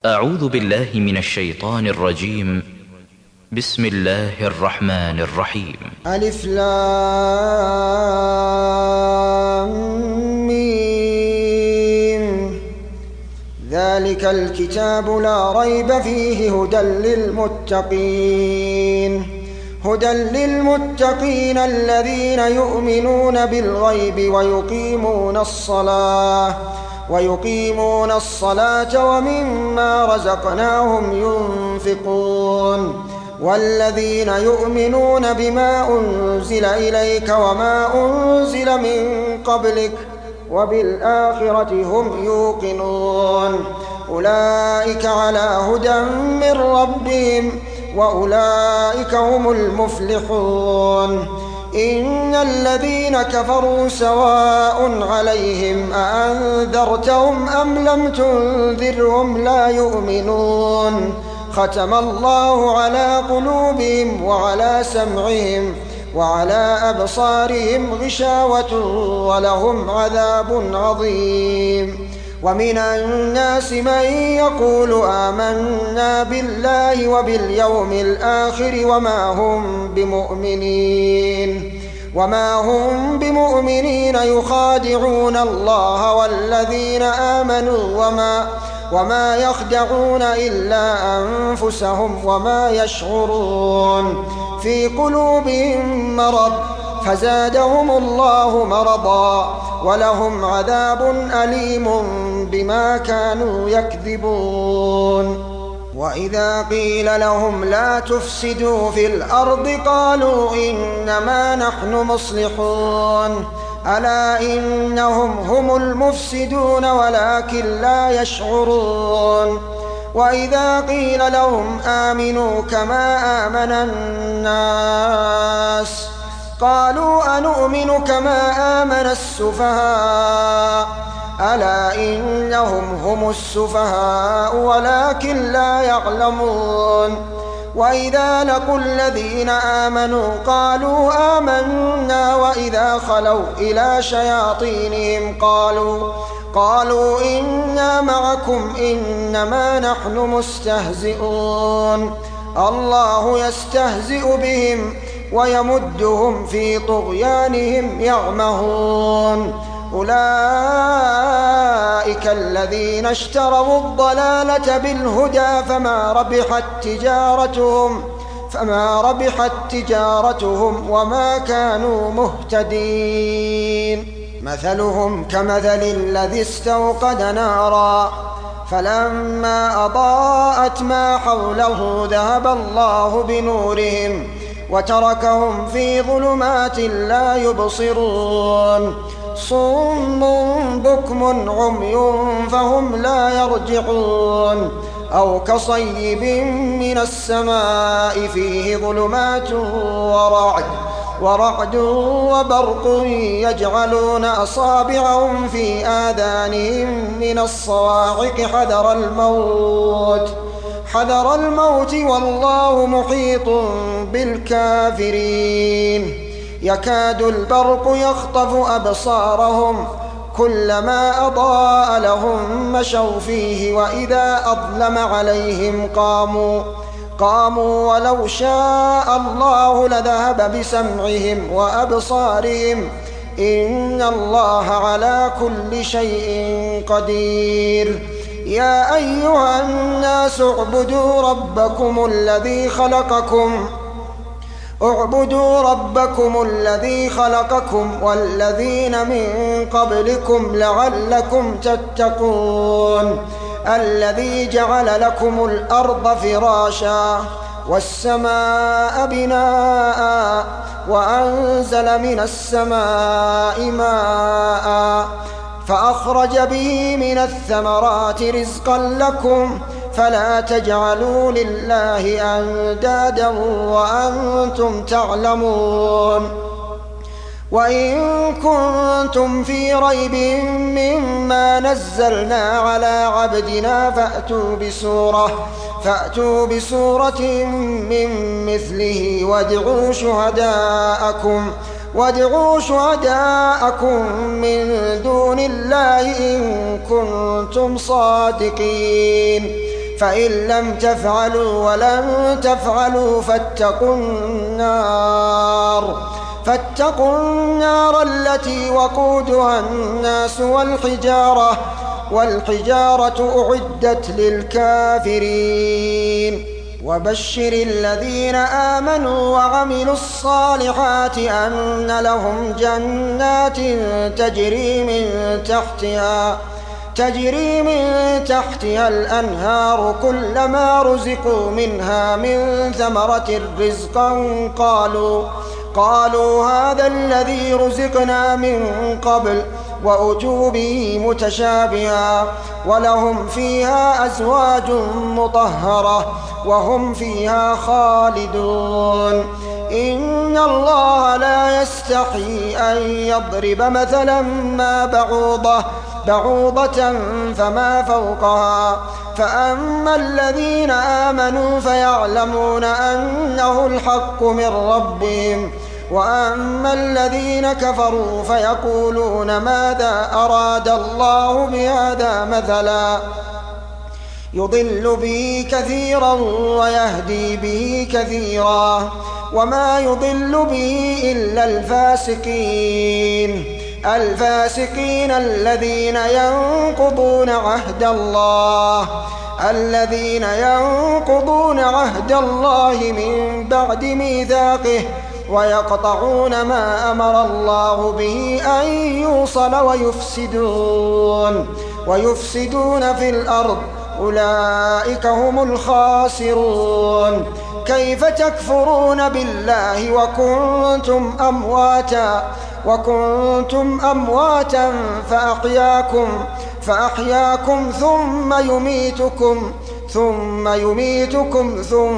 أعوذ بالله من الشيطان الرجيم. بسم الله الرحمن الرحيم. ألف لام ميم. ذلك الكتاب لا ريب فيه هدى للمتقين الذين يؤمنون بالغيب ويقيمون الصلاة ومما رزقناهم ينفقون والذين يؤمنون بما أنزل إليك وما أنزل من قبلك وبالآخرة هم يوقنون أولئك على هدى من ربهم وأولئك هم المفلحون. إن الذين كفروا سواء عليهم أأنذرتهم أم لم تنذرهم لا يؤمنون ختم الله على قلوبهم وعلى سمعهم وعلى أبصارهم غشاوة ولهم عذاب عظيم. ومن الناس من يقول آمنا بالله وباليوم الآخر وما هم بمؤمنين يخادعون الله والذين آمنوا وما يخدعون إلا أنفسهم وما يشعرون. في قلوبهم مرض فزادهم الله مرضا ولهم عذاب أليم بما كانوا يكذبون. وإذا قيل لهم لا تفسدوا في الأرض قالوا إنما نحن مصلحون ألا إنهم هم المفسدون ولكن لا يشعرون. وإذا قيل لهم آمنوا كما آمن الناس قالوا أنؤمن كما آمن السفهاء ألا إنهم هم السفهاء ولكن لا يعلمون. وإذا لقوا الذين آمنوا قالوا آمنا وإذا خلوا إلى شياطينهم قالوا إنا معكم إنما نحن مستهزئون الله يستهزئ بهم ويمدهم في طغيانهم يعمهون. أولئك الذين اشتروا الضلالة بالهدى فما ربحت تجارتهم وما كانوا مهتدين. مثلهم كمثل الذي استوقد نارا فلما أضاءت ما حوله ذهب الله بنورهم وتركهم في ظلمات لا يبصرون صم بكم عمي فهم لا يرجعون. أو كصيب من السماء فيه ظلمات ورعد وبرق يجعلون أصابعهم في آذانهم من الصواعق حذر الموت والله محيط بالكافرين. يكاد البرق يخطف أبصارهم كلما أضاء لهم مشوا فيه وإذا أظلم عليهم قاموا ولو شاء الله لذهب بسمعهم وأبصارهم إن الله على كل شيء قدير. يا أيها الناس اعبدوا ربكم الذي خلقكم والذين من قبلكم لعلكم تتقون. الذي جعل لكم الأرض فراشا والسماء بناء وأنزل من السماء ماء فأخرج به من الثمرات رزقا لكم فلا تجعلوا لله أندادا وأنتم تعلمون. وإن كنتم في ريب مما نزلنا على عبدنا فأتوا بسورة من مثله وادعوا شهداءكم من دون الله إن كنتم صادقين. فإن لم تفعلوا ولن تفعلوا فاتقوا النار التي وقودها الناس والحجارة أعدت للكافرين. وبشر الذين آمنوا وعملوا الصالحات أن لهم جنات تجري من تحتها الأنهار كلما رزقوا منها من ثمرة رزقا قالوا هذا الذي رزقنا من قبل وأتوا به متشابها ولهم فيها أزواج مطهرة وهم فيها خالدون. إن الله لا يستحيي أن يضرب مثلا ما بعوضة فما فوقها فأما الذين آمنوا فيعلمون أنه الحق من ربهم وأما الذين كفروا فيقولون ماذا أراد الله بهذا مثلا يضل به كثيرا ويهدي به كثيرا وما يضل به إلا الفاسقين الذين ينقضون عهد الله من بعد ميثاقه ويقطعون ما أمر الله به أن يوصل ويفسدون في الأرض أولئك هم الخاسرون. كيف تكفرون بالله وكنتم أمواتا فأحياكم ثم يميتكم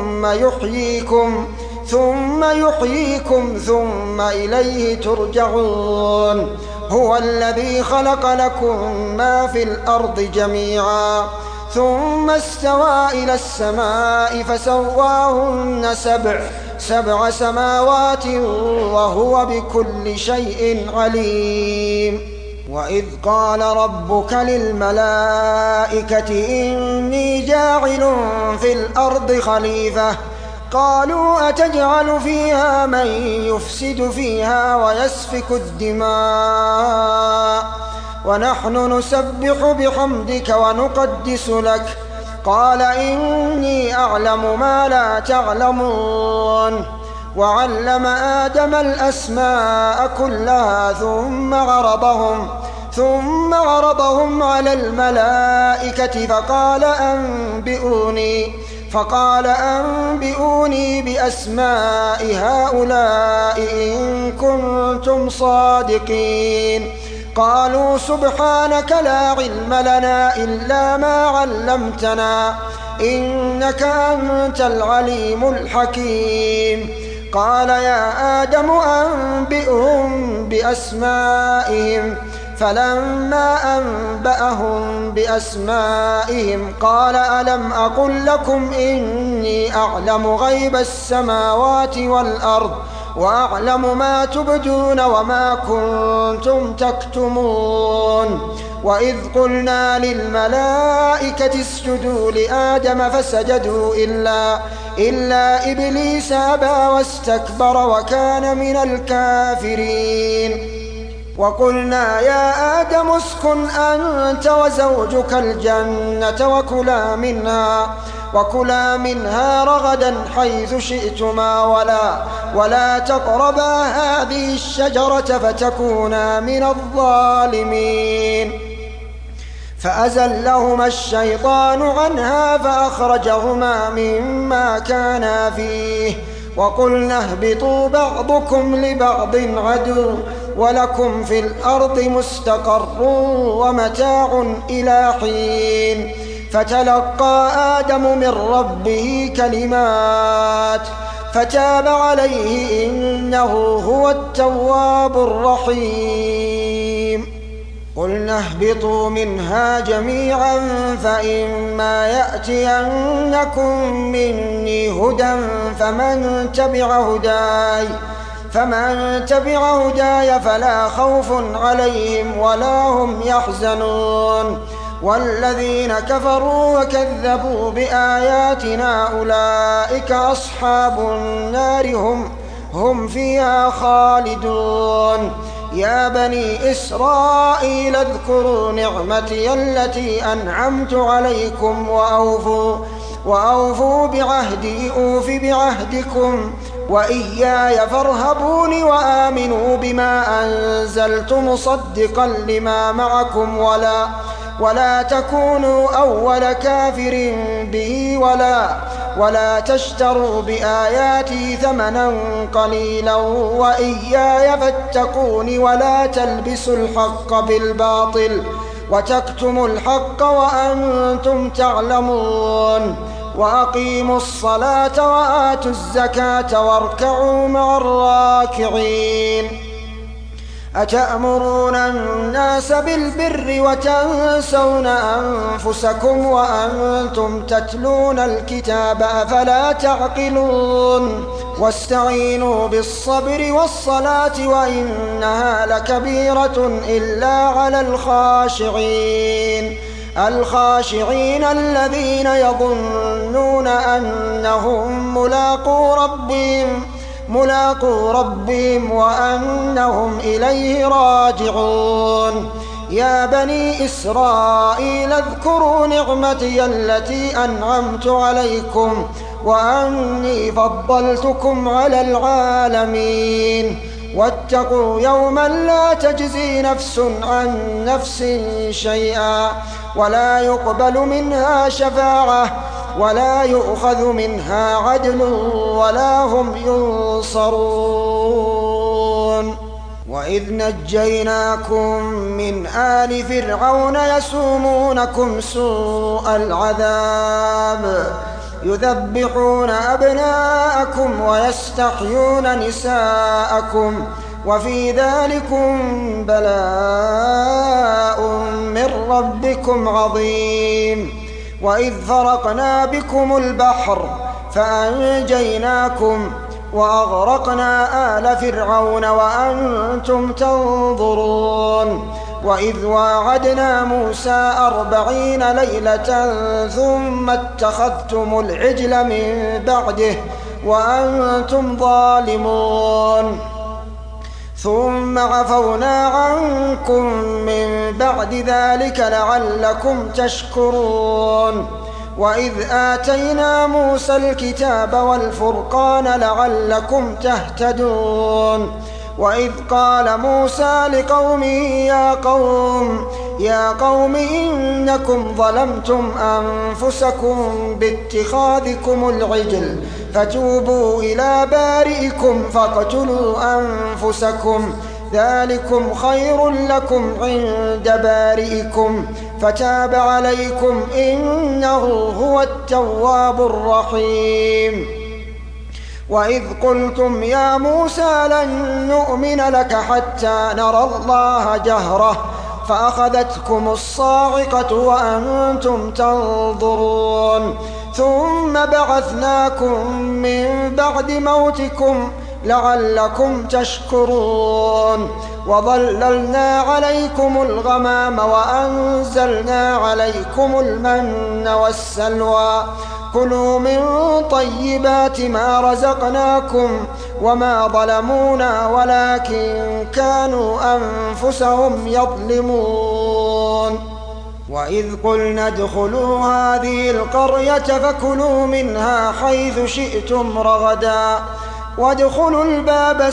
ثم يحييكم ثم إليه ترجعون. هو الذي خلق لكم ما في الأرض جميعا ثم استوى إلى السماء فسواهن سبع سماوات وهو بكل شيء عليم. وإذ قال ربك للملائكة إني جاعل في الأرض خليفة قالوا أتجعل فيها من يفسد فيها ويسفك الدماء ونحن نسبح بحمدك ونقدس لك قال إني أعلم ما لا تعلمون. وعلم آدم الأسماء كلها ثم عرضهم على الملائكة فقال أنبئوني بأسماء هؤلاء إن كنتم صادقين. قالوا سبحانك لا علم لنا إلا ما علمتنا إنك أنت العليم الحكيم. قال يا آدم أنبئهم بأسمائهم فلما أنبأهم بأسمائهم قال ألم أقل لكم إني أعلم غيب السماوات والأرض وأعلم ما تبدون وما كنتم تكتمون. وإذ قلنا للملائكة اسجدوا لآدم فسجدوا إلا إبليس أبى واستكبر وكان من الكافرين. وقلنا يا آدم اسكن أنت وزوجك الجنة وكلا منها رغدا حيث شئتما ولا تقربا هذه الشجرة فتكونا من الظالمين. فأزلهما الشيطان عنها فأخرجهما مما كانا فيه وقلنا اهبطوا بعضكم لبعض عدو ولكم في الأرض مستقر ومتاع إلى حين. فتلقى آدم من ربه كلمات فتاب عليه إنه هو التواب الرحيم. قلنا اهبطوا منها جميعا فإما يأتينكم مني هدى فمن تبع هداي فلا خوف عليهم ولا هم يحزنون. والذين كفروا وكذبوا بآياتنا أولئك أصحاب النار هم فيها خالدون. يا بني إسرائيل اذكروا نعمتي التي أنعمت عليكم وأوفوا بعهدي أوف بعهدكم وإياي فارهبون وآمنوا بما أنزلت مصدقا لما معكم ولا تكونوا أول كافر به ولا تشتروا بآياتي ثمنا قليلا وإياي فاتقون ولا تلبسوا الحق بالباطل وتكتموا الحق وأنتم تعلمون. وأقيموا الصلاة وآتوا الزكاة واركعوا مع الراكعين. أتأمرون الناس بالبر وتنسون أنفسكم وأنتم تتلون الكتاب أفلا تعقلون. واستعينوا بالصبر والصلاة وإنها لكبيرة إلا على الخاشعين الذين يظنون أنهم ملاقو ربهم وأنهم إليه راجعون. يا بني إسرائيل اذكروا نعمتي التي أنعمت عليكم وأني فضلتكم على العالمين. واتقوا يوما لا تجزي نفس عن نفس شيئا ولا يقبل منها شفاعة ولا يؤخذ منها عدل ولا هم ينصرون. وإذ نجيناكم من آل فرعون يسومونكم سوء العذاب يذبحون أبناءكم ويستحيون نساءكم وفي ذلكم بلاء من ربكم عظيم. وإذ فرقنا بكم البحر فأنجيناكم وأغرقنا آل فرعون وأنتم تنظرون. وإذ واعدنا موسى 40 ليلة ثم اتخذتم العجل من بعده وأنتم ظالمون ثم عفونا عنكم من بعد ذلك لعلكم تشكرون. وإذ آتينا موسى الكتاب والفرقان لعلكم تهتدون. وإذ قال موسى لقومه يا قوم إنكم ظلمتم أنفسكم باتخاذكم العجل فتوبوا إلى بارئكم فاقتلوا أنفسكم ذلكم خير لكم عند بارئكم فتاب عليكم إنه هو التواب الرحيم. وإذ قلتم يا موسى لن نؤمن لك حتى نرى الله جهرة فأخذتكم الصاعقة وأنتم تنظرون ثم بعثناكم من بعد موتكم لعلكم تشكرون. وظللنا عليكم الغمام وأنزلنا عليكم المن والسلوى كلوا من طيبات ما رزقناكم وما ظلمونا ولكن كانوا أنفسهم يظلمون. وإذ قلنا ادخلوا هذه القرية فكلوا منها حيث شئتم رغدا وادخلوا الباب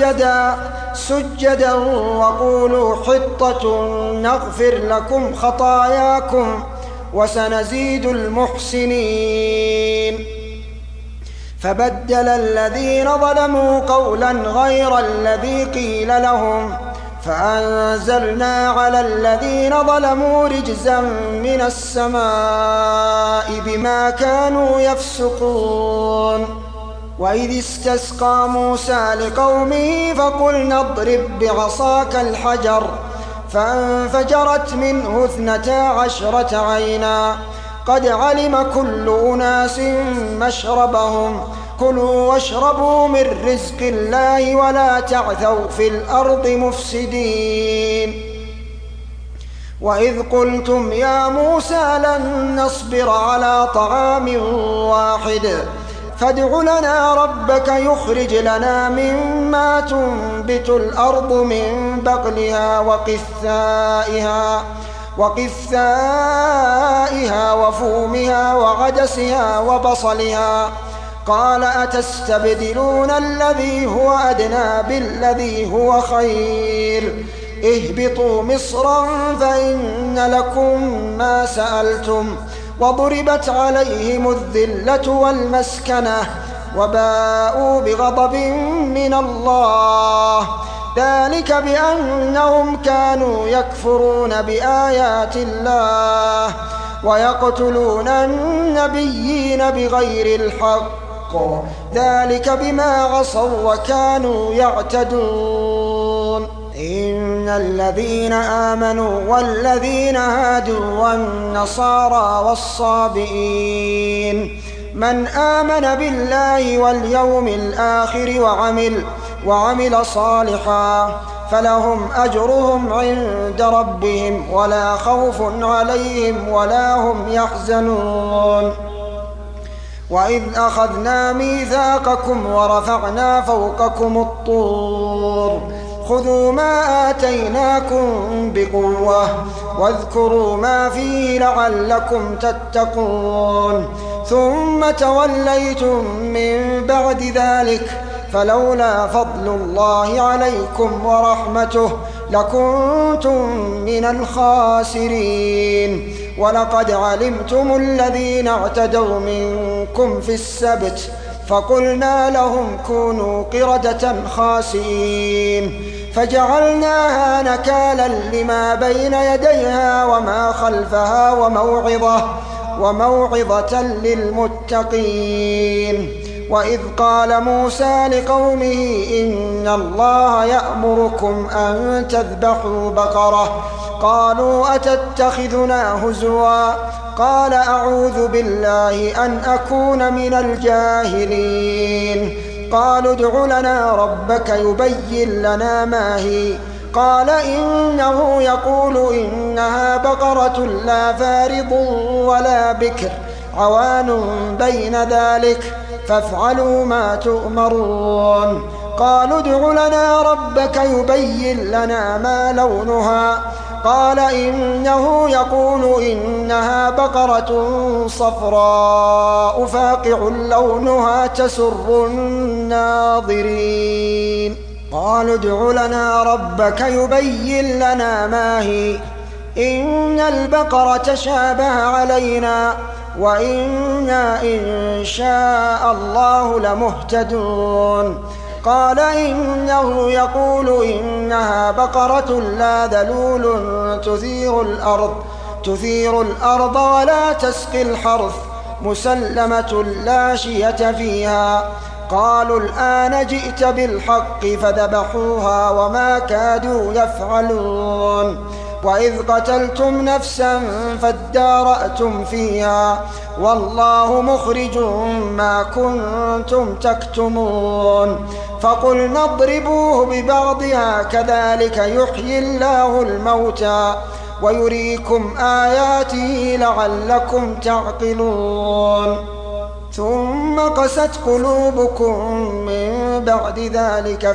سجدا وقولوا حطة نغفر لكم خطاياكم وسنزيد المحسنين. فبدل الذين ظلموا قولا غير الذي قيل لهم فأنزلنا على الذين ظلموا رجزا من السماء بما كانوا يفسقون. وإذ استسقى موسى لقومه فقلنا اضرب بعصاك الحجر فانفجرت منه 12 عينا قد علم كل أناس مشربهم كلوا واشربوا من رزق الله ولا تعثوا في الأرض مفسدين. وإذ قلتم يا موسى لن نصبر على طعام واحد فادع لنا ربك يخرج لنا مما تنبت الأرض من بقلها وقثائها وفومها وعدسها وبصلها قال أتستبدلون الذي هو أدنى بالذي هو خير اهبطوا مصرا فإن لكم ما سألتم وضربت عليهم الذلة والمسكنة وباءوا بغضب من الله ذلك بأنهم كانوا يكفرون بآيات الله ويقتلون النبيين بغير الحق ذلك بما عصوا وكانوا يعتدون إن الذين آمنوا والذين هادوا والنصارى والصابئين من آمن بالله واليوم الآخر وعمل صالحا فلهم أجرهم عند ربهم ولا خوف عليهم ولا هم يحزنون وإذ أخذنا ميثاقكم ورفعنا فوقكم الطور خذوا ما آتيناكم بقوة واذكروا ما فيه لعلكم تتقون ثم توليتم من بعد ذلك فلولا فضل الله عليكم ورحمته لكنتم من الخاسرين ولقد علمتم الذين اعتدوا منكم في السبت فقلنا لهم كونوا قردة خاسئين فجعلناها نكالا لما بين يديها وما خلفها وموعظة للمتقين وإذ قال موسى لقومه إن الله يأمركم أن تذبحوا بقرة قالوا أتتخذنا هزوا قال أعوذ بالله أن أكون من الجاهلين قالوا ادع لنا ربك يبين لنا ما هي قال إنه يقول إنها بقرة لا فارض ولا بكر عوان بين ذلك فافعلوا ما تؤمرون قالوا ادع لنا ربك يبين لنا ما لونها قال إنه يقول إنها بقرة صفراء فاقع لونها تسر الناظرين قالوا ادع لنا ربك يبين لنا ما هي إن البقرة شابه علينا وإنا إن شاء الله لمهتدون قال إنه يقول إنها بقرة لا ذلول تثير الأرض ولا تسقي الحرث مسلمة لا شية فيها قالوا الآن جئت بالحق فذبحوها وما كادوا يفعلون وإذ قتلتم نفسا فادارأتم فيها والله مخرج ما كنتم تكتمون فقلنا اضربوه ببعضها كذلك يحيي الله الموتى ويريكم آياته لعلكم تعقلون ثم قست قلوبكم من بعد ذلك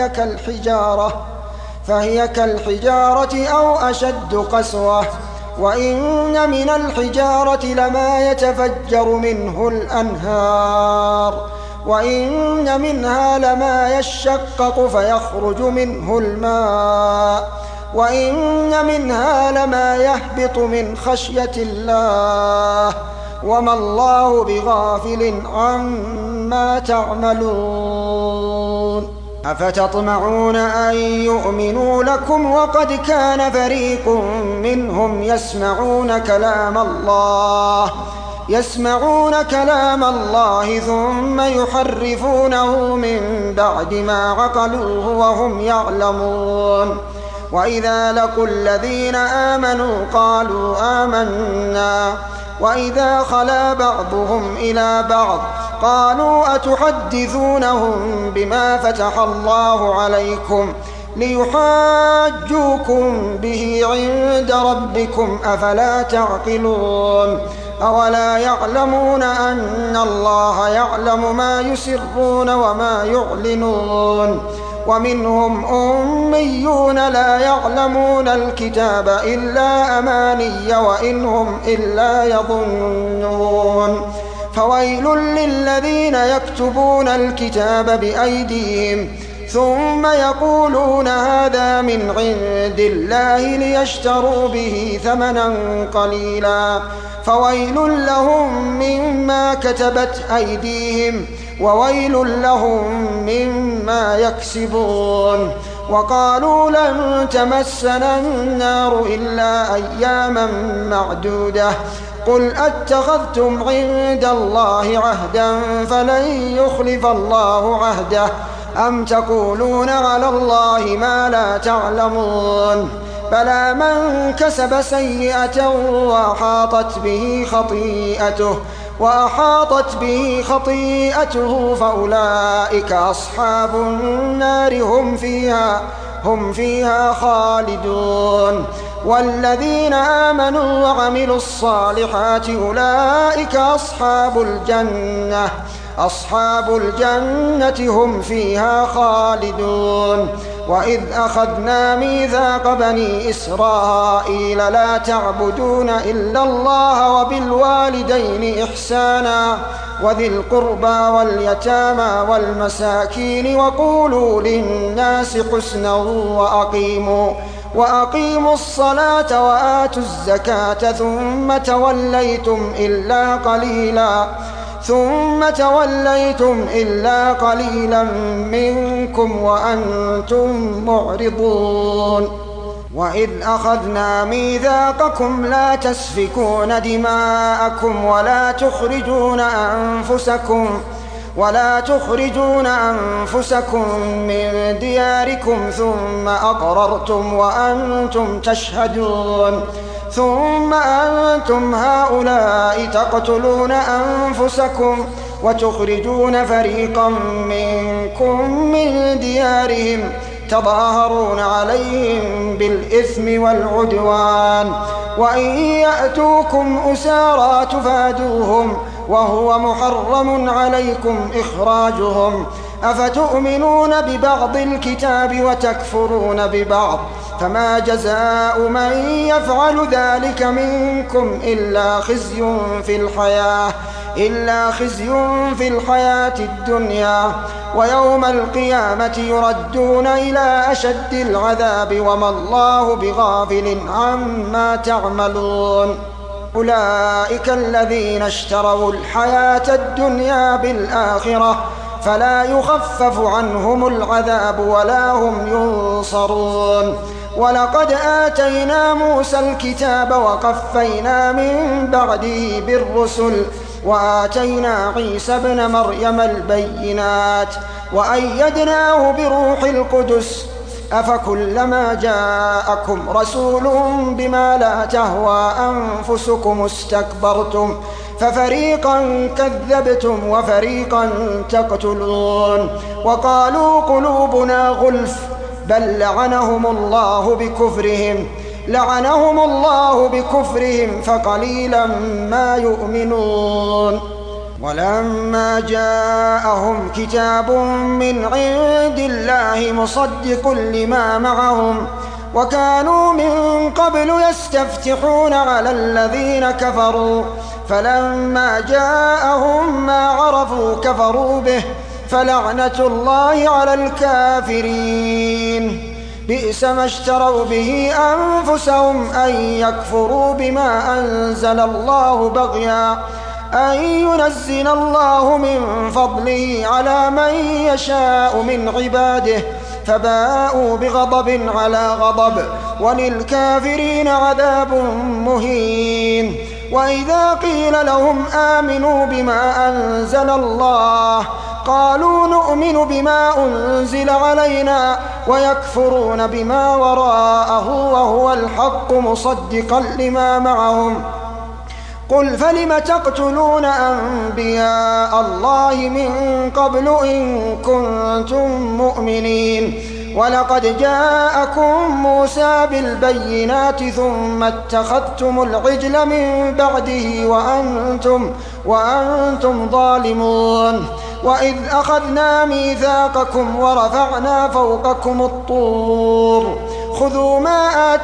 فهي كالحجارة أو أشد قسوة وإن من الحجارة لما يتفجر منه الأنهار وإن منها لما يشقق فيخرج منه الماء وإن منها لما يهبط من خشية الله وما الله بغافل عما تعملون أفتطمعون أن يؤمنوا لكم وقد كان فريق منهم يسمعون كلام الله ثم يحرفونه من بعد ما عقلوه وهم يعلمون وإذا لقوا الذين آمنوا قالوا آمنا وإذا خلا بعضهم إلى بعض قالوا أتحدثونهم بما فتح الله عليكم ليحاجوكم به عند ربكم أفلا تعقلون أولا يعلمون أن الله يعلم ما يسرون وما يعلنون ومنهم أميون لا يعلمون الكتاب إلا أماني وإن هم إلا يظنون فويل للذين يكتبون الكتاب بأيديهم ثم يقولون هذا من عند الله ليشتروا به ثمنا قليلا فويل لهم مما كتبت أيديهم وويل لهم مما يكسبون وقالوا لن تمسنا النار إلا أياما معدودة قل أتخذتم عند الله عهدا فلن يخلف الله عهده أم تقولون على الله ما لا تعلمون بلى من كسب سيئة وأحاطت به خطيئته فأولئك أصحاب النار هم فيها خالدون والذين آمنوا وعملوا الصالحات أولئك أصحاب الجنة هم فيها خالدون وإذ أخذنا ميثاق بني إسرائيل لا تعبدون إلا الله وبالوالدين إحسانا وذي القربى واليتامى والمساكين وقولوا للناس حسنا وأقيموا الصلاة وآتوا الزكاة ثم توليتم إلا قليلا منكم وأنتم معرضون وإذ أخذنا ميثاقكم لا تسفكون دماءكم ولا تخرجون أنفسكم من دياركم ثم أقررتم وأنتم تشهدون ثم أنتم هؤلاء تقتلون أنفسكم وتخرجون فريقا منكم من ديارهم تظاهرون عليهم بالإثم والعدوان وإن يأتوكم أسارى تفادوهم وهو محرم عليكم إخراجهم أفتؤمنون ببعض الكتاب وتكفرون ببعض فما جزاء من يفعل ذلك منكم إلا خزي في الحياة الدنيا ويوم القيامة يردون إلى أشد العذاب وما الله بغافل عما تعملون أولئك الذين اشتروا الحياة الدنيا بالآخرة فلا يخفف عنهم العذاب ولا هم ينصرون ولقد آتينا موسى الكتاب وقفينا من بعده بالرسل وآتينا عيسى ابن مريم البينات وأيدناه بروح القدس أفكلما جاءكم رسول بما لا تهوى أنفسكم استكبرتم ففريقا كذبتم وفريقا تقتلون وقالوا قلوبنا غلف بل لعنهم الله بكفرهم فقليلا ما يؤمنون ولما جاءهم كتاب من عند الله مصدق لما معهم وكانوا من قبل يستفتحون على الذين كفروا فلما جاءهم ما عرفوا كفروا به فلعنة الله على الكافرين بئس ما اشتروا به أنفسهم أن يكفروا بما أنزل الله بغيا أن ينزل الله من فضله على من يشاء من عباده فباءوا بغضب على غضب وللكافرين عذاب مهين وإذا قيل لهم آمنوا بما أنزل الله قالوا نؤمن بما أنزل علينا ويكفرون بما وراءه وهو الحق مصدقا لما معهم قل فلم تقتلون أنبياء الله من قبل إن كنتم مؤمنين ولقد جاءكم موسى بالبينات ثم اتخذتم العجل من بعده وأنتم ظالمون. وإذ أخذنا ميثاقكم ورفعنا فوقكم الطور خذوا ما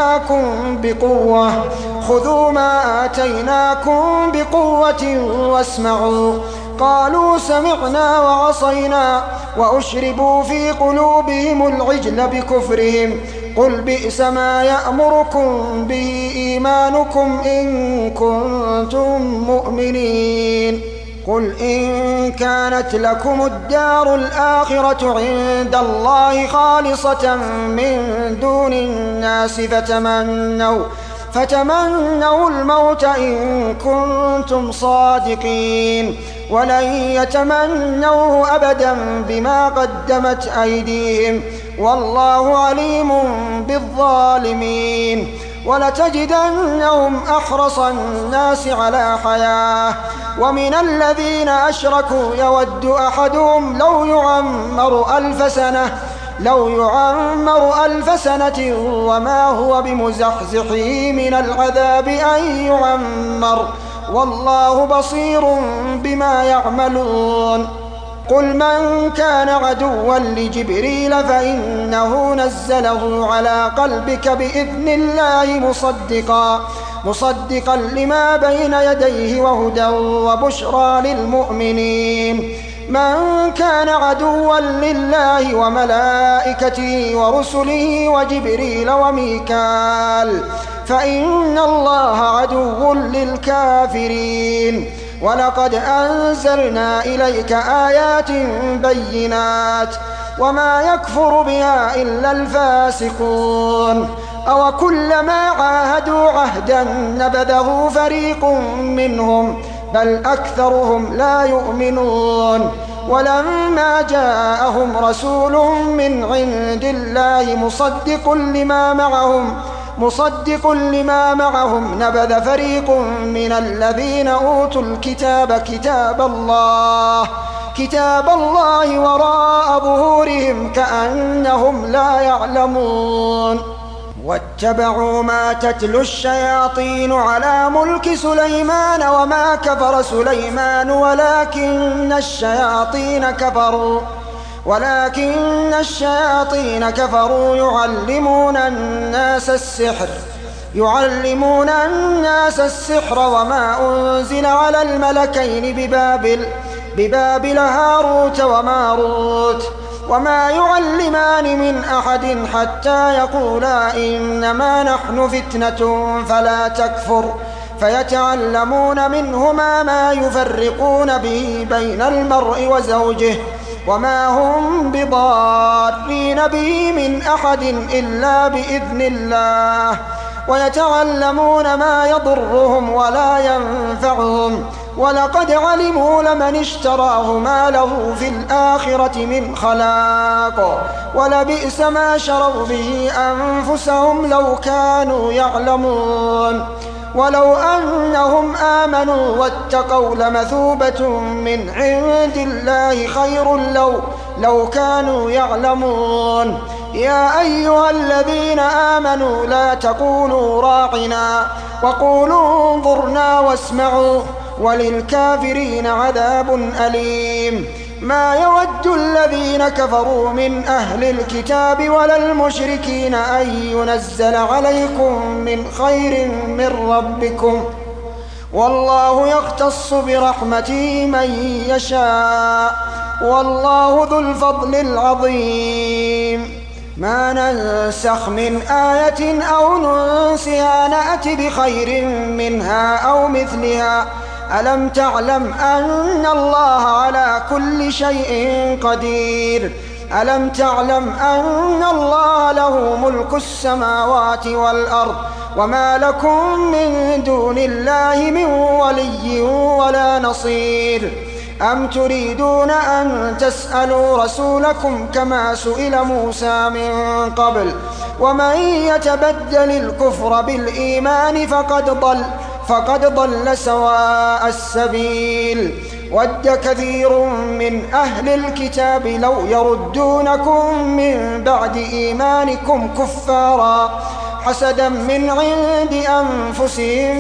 آتيناكم بقوة واسمعوا. قالوا سمعنا وعصينا وأشربوا في قلوبهم العجل بكفرهم. قل بئس ما يأمركم به إيمانكم إن كنتم مؤمنين. قل إن كانت لكم الدار الآخرة عند الله خالصة من دون الناس فتمنوا الموت إن كنتم صادقين ولن يتمنوه أبدا بما قدمت أيديهم والله عليم بالظالمين. ولتجدنهم أحرص الناس على حياة ومن الذين أشركوا يود أحدهم لو يعمر ألف سنة وما هو بمزحزحه من العذاب أن يعمر والله بصير بما يعملون. قل من كان عدوا لجبريل فإنه نزله على قلبك بإذن الله مصدقا لما بين يديه وهدى وبشرى للمؤمنين. من كان عدوا لله وملائكته ورسله وجبريل وميكال فإن الله عدو للكافرين. ولقد أنزلنا إليك آيات بينات وما يكفر بها إلا الفاسقون. أوكلما عاهدوا عهدا نبذه فريق منهم بل أكثرهم لا يؤمنون. ولما جاءهم رسول من عند الله مصدق لما معهم نبذ فريق من الذين أوتوا الكتاب كتاب الله وراء ظهورهم كأنهم لا يعلمون. واتبعوا ما تتلو الشياطين على ملك سليمان وما كفر سليمان ولكن الشياطين كفروا يعلمون الناس السحر وما أنزل على الملكين ببابل هاروت وماروت وما يعلمان من أحد حتى يقولا إنما نحن فتنة فلا تكفر فيتعلمون منهما ما يفرقون به بين المرء وزوجه وما هم بضارين به من أحد إلا بإذن الله ويتعلمون ما يضرهم ولا ينفعهم ولقد علموا لمن اشتراه ما له في الآخرة من خلاق ولبئس ما شروا به أنفسهم لو كانوا يعلمون. ولو أنهم آمنوا واتقوا لمثوبة من عند الله خير لو كانوا يعلمون. يا أيها الذين آمنوا لا تقولوا راعنا وقولوا انظرنا واسمعوا وللكافرين عذاب أليم. ما يود الذين كفروا من أهل الكتاب ولا المشركين أن ينزل عليكم من خير من ربكم والله يختص برحمته من يشاء والله ذو الفضل العظيم. ما ننسخ من آية أو ننسها نأت بخير منها أو مثلها ألم تعلم أن الله على كل شيء قدير ألم تعلم أن الله له ملك السماوات والأرض وما لكم من دون الله من ولي ولا نصير. أم تريدون أن تسألوا رسولكم كما سئل موسى من قبل ومن يتبدل الكفر بالإيمان فقد ضل سواء السبيل. ود كثير من أهل الكتاب لو يردونكم من بعد إيمانكم كفارا حسدا من عند أنفسهم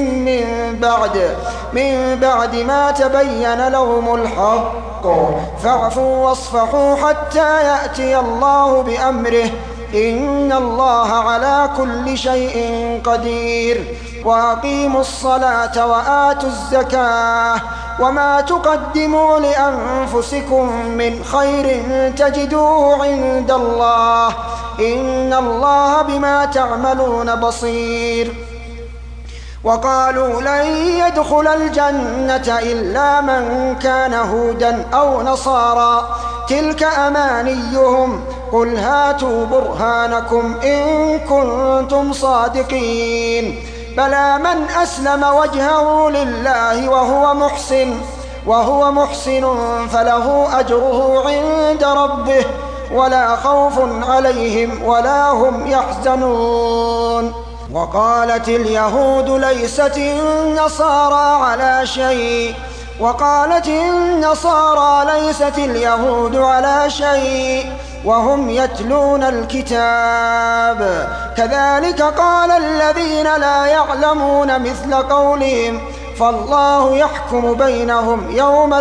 من بعد ما تبين لهم الحق فاعفوا واصفحوا حتى يأتي الله بأمره إن الله على كل شيء قدير وأقيموا الصلاة وآتوا الزكاة وما تقدموا لأنفسكم من خير تجدوه عند الله إن الله بما تعملون بصير وقالوا لن يدخل الجنة إلا من كان هودا أو نصارى تلك أمانيهم قل هاتوا برهانكم إن كنتم صادقين بلى من أسلم وجهه لله وهو محسن فله أجره عند ربه ولا خوف عليهم ولا هم يحزنون وقالت اليهود ليست النصارى على شيء وقالت النصارى ليست اليهود على شيء وهم يتلون الكتاب كذلك قال الذين لا يعلمون مثل قولهم فالله يحكم بينهم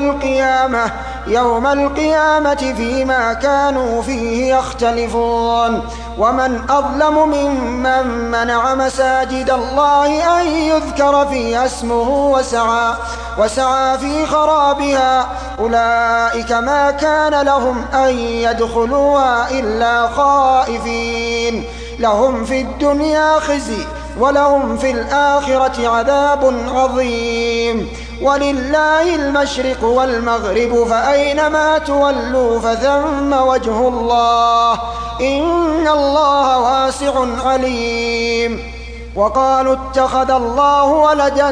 يوم القيامة فيما كانوا فيه يختلفون ومن أظلم ممن منع مساجد الله أن يذكر فيها اسمه وسعى في خرابها أولئك ما كان لهم أن يدخلوها إلا خائفين لهم في الدنيا خزي ولهم في الآخرة عذاب عظيم ولله المشرق والمغرب فأينما تولوا فثم وجه الله إن الله واسع عليم وقالوا اتخذ الله ولدا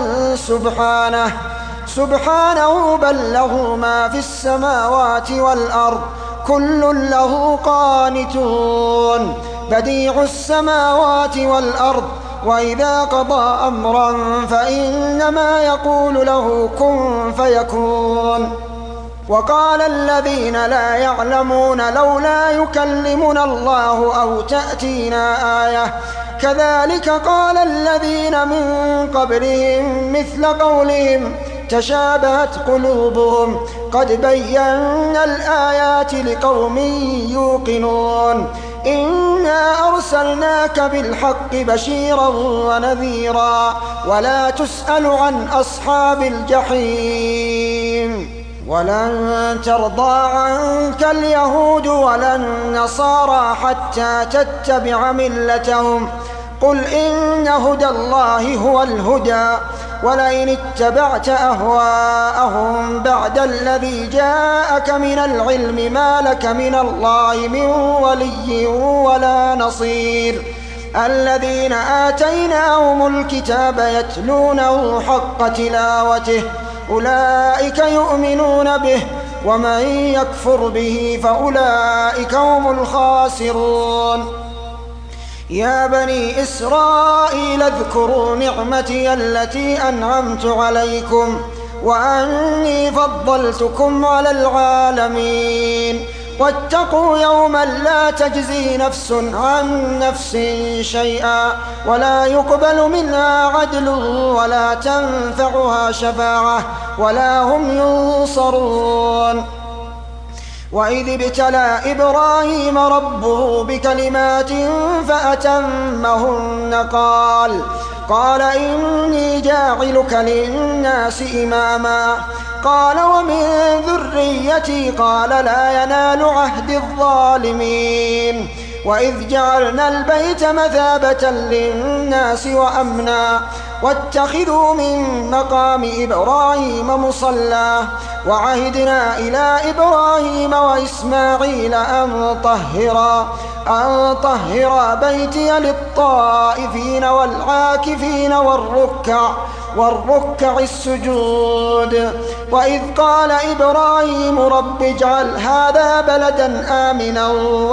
سبحانه بل له ما في السماوات والأرض كل له قانتون بديع السماوات والأرض وإذا قضى أمرا فإنما يقول له كن فيكون وقال الذين لا يعلمون لولا يكلمنا الله أو تأتينا آية كذلك قال الذين من قبلهم مثل قولهم تشابهت قلوبهم قد بينا الآيات لقوم يوقنون إنا أرسلناك بالحق بشيرا ونذيرا ولا تسأل عن أصحاب الجحيم ولن ترضى عنك اليهود ولا النصارى حتى تتبع ملتهم قل إن هدى الله هو الهدى ولئن اتبعت أهواءهم بعد الذي جاءك من العلم ما لك من الله من ولي ولا نصير الذين آتيناهم الكتاب يتلونه حق تلاوته أولئك يؤمنون به ومن يكفر به فأولئك هم الخاسرون يا بني إسرائيل اذكروا نعمتي التي أنعمت عليكم وأني فضلتكم على العالمين واتقوا يوما لا تجزي نفس عن نفس شيئا ولا يقبل منها عدل ولا تنفعها شفاعة ولا هم ينصرون وإذ ابتلى إبراهيم ربه بكلمات فأتمهن قال إني جاعلك للناس إماما قال ومن ذريتي قال لا ينال عهد الظالمين وإذ جعلنا البيت مثابة للناس وأمنا واتخذوا من مقام إبراهيم مصلى وعهدنا إلى إبراهيم وإسماعيل أن طهرا بيتي للطائفين والعاكفين والركع السجود وإذ قال إبراهيم رب اجعل هذا بلدا آمنا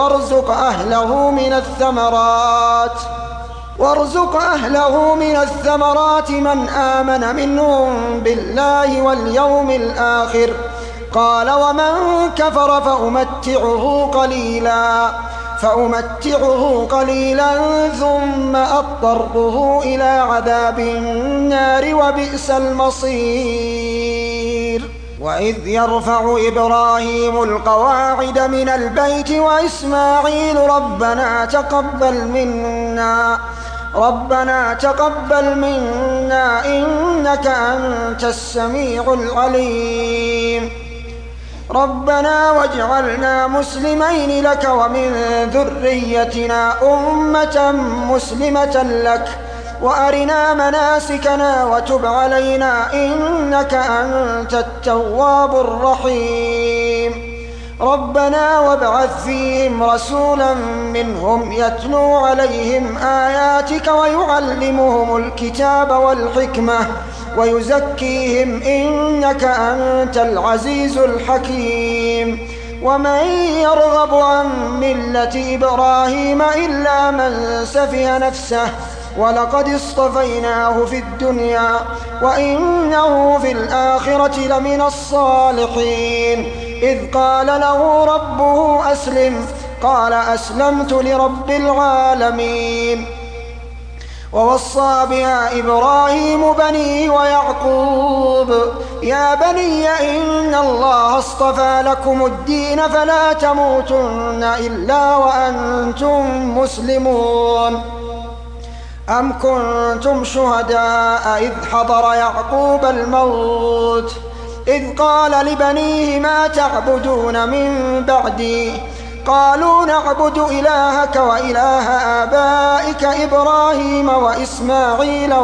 وارزق أهله من الثمرات من آمن منهم بالله واليوم الآخر قال ومن كفر فأمتعه قليلا ثم أضطره إلى عذاب النار وبئس المصير. وإذ يرفع إبراهيم القواعد من البيت وإسماعيل ربنا تقبل منا إنك أنت السميع العليم. ربنا واجعلنا مسلمين لك ومن ذريتنا أمة مسلمة لك وأرنا مناسكنا وتب علينا إنك أنت التواب الرحيم. ربنا وابعث فيهم رسولا منهم يتلو عليهم آياتك ويعلمهم الكتاب والحكمة ويزكيهم إنك أنت العزيز الحكيم. ومن يرغب عن ملة إبراهيم إلا من سفه نفسه ولقد اصطفيناه في الدنيا وإنه في الآخرة لمن الصالحين. إذ قال له ربه أسلم قال أسلمت لرب العالمين. ووصى بها إبراهيم بنيه ويعقوب يا بني إن الله اصطفى لكم الدين فلا تموتن إلا وأنتم مسلمون. أم كنتم شهداء إذ حضر يعقوب الموت إذ قال لبنيه ما تعبدون من بعدي قالوا نعبد إلهك وإله آبائك إبراهيم وإسماعيل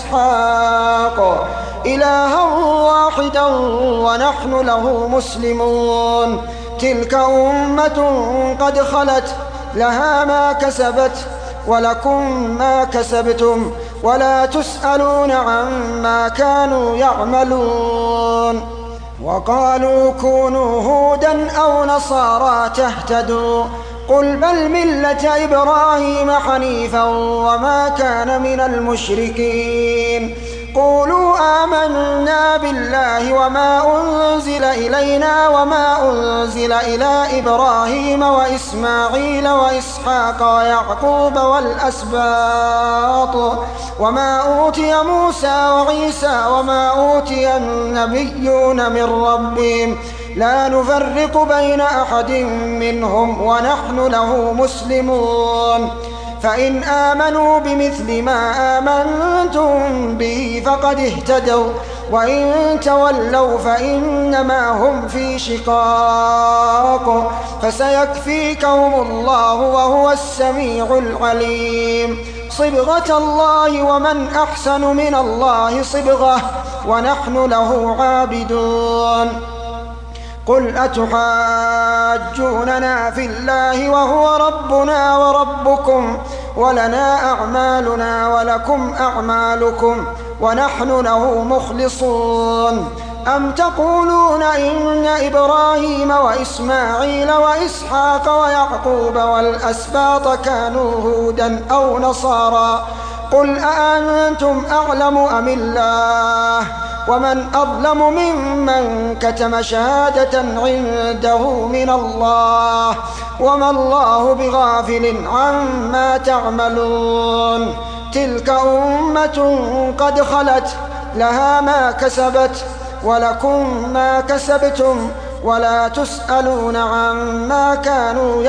وإسحاق إلها واحدا ونحن له مسلمون. تلك أمة قد خلت لها ما كسبت ولكم ما كسبتم ولا تسألون عما كانوا يعملون. وقالوا كونوا هودا أو نصارى تهتدوا قل بل ملة إبراهيم حنيفا وما كان من المشركين. قولوا آمنا بالله وما أنزل إلينا وما أنزل إلى إبراهيم وإسماعيل وإسحاق ويعقوب والأسباط وما أوتي موسى وعيسى وما أوتي النبيون من ربهم لا نفرق بين أحد منهم ونحن له مسلمون. فإن آمنوا بمثل ما آمنتم به فقد اهتدوا وإن تولوا فإنما هم في شقاق فسيكفيكهم الله وهو السميع العليم. صبغة الله ومن أحسن من الله صبغة ونحن له عابدون. قل أتحاجوننا في الله وهو ربنا وربكم ولنا أعمالنا ولكم أعمالكم ونحن له مخلصون. أم تقولون إن إبراهيم وإسماعيل وإسحاق ويعقوب والأسباط كانوا هودا أو نصارى قل أأنتم أعلم أم الله ومن أظلم ممن كتم شهادة عنده من الله وما الله بغافل عما تعملون. تلك أمة قد خلت لها ما كسبت ولكم ما كسبتم ولا تسألون عما كانوا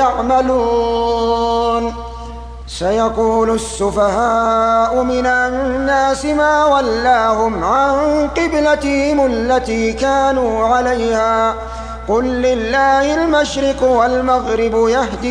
يعملون. سيقول السفهاء من الناس ما ولاهم عن قبلتهم التي كانوا عليها قل لله المشرق والمغرب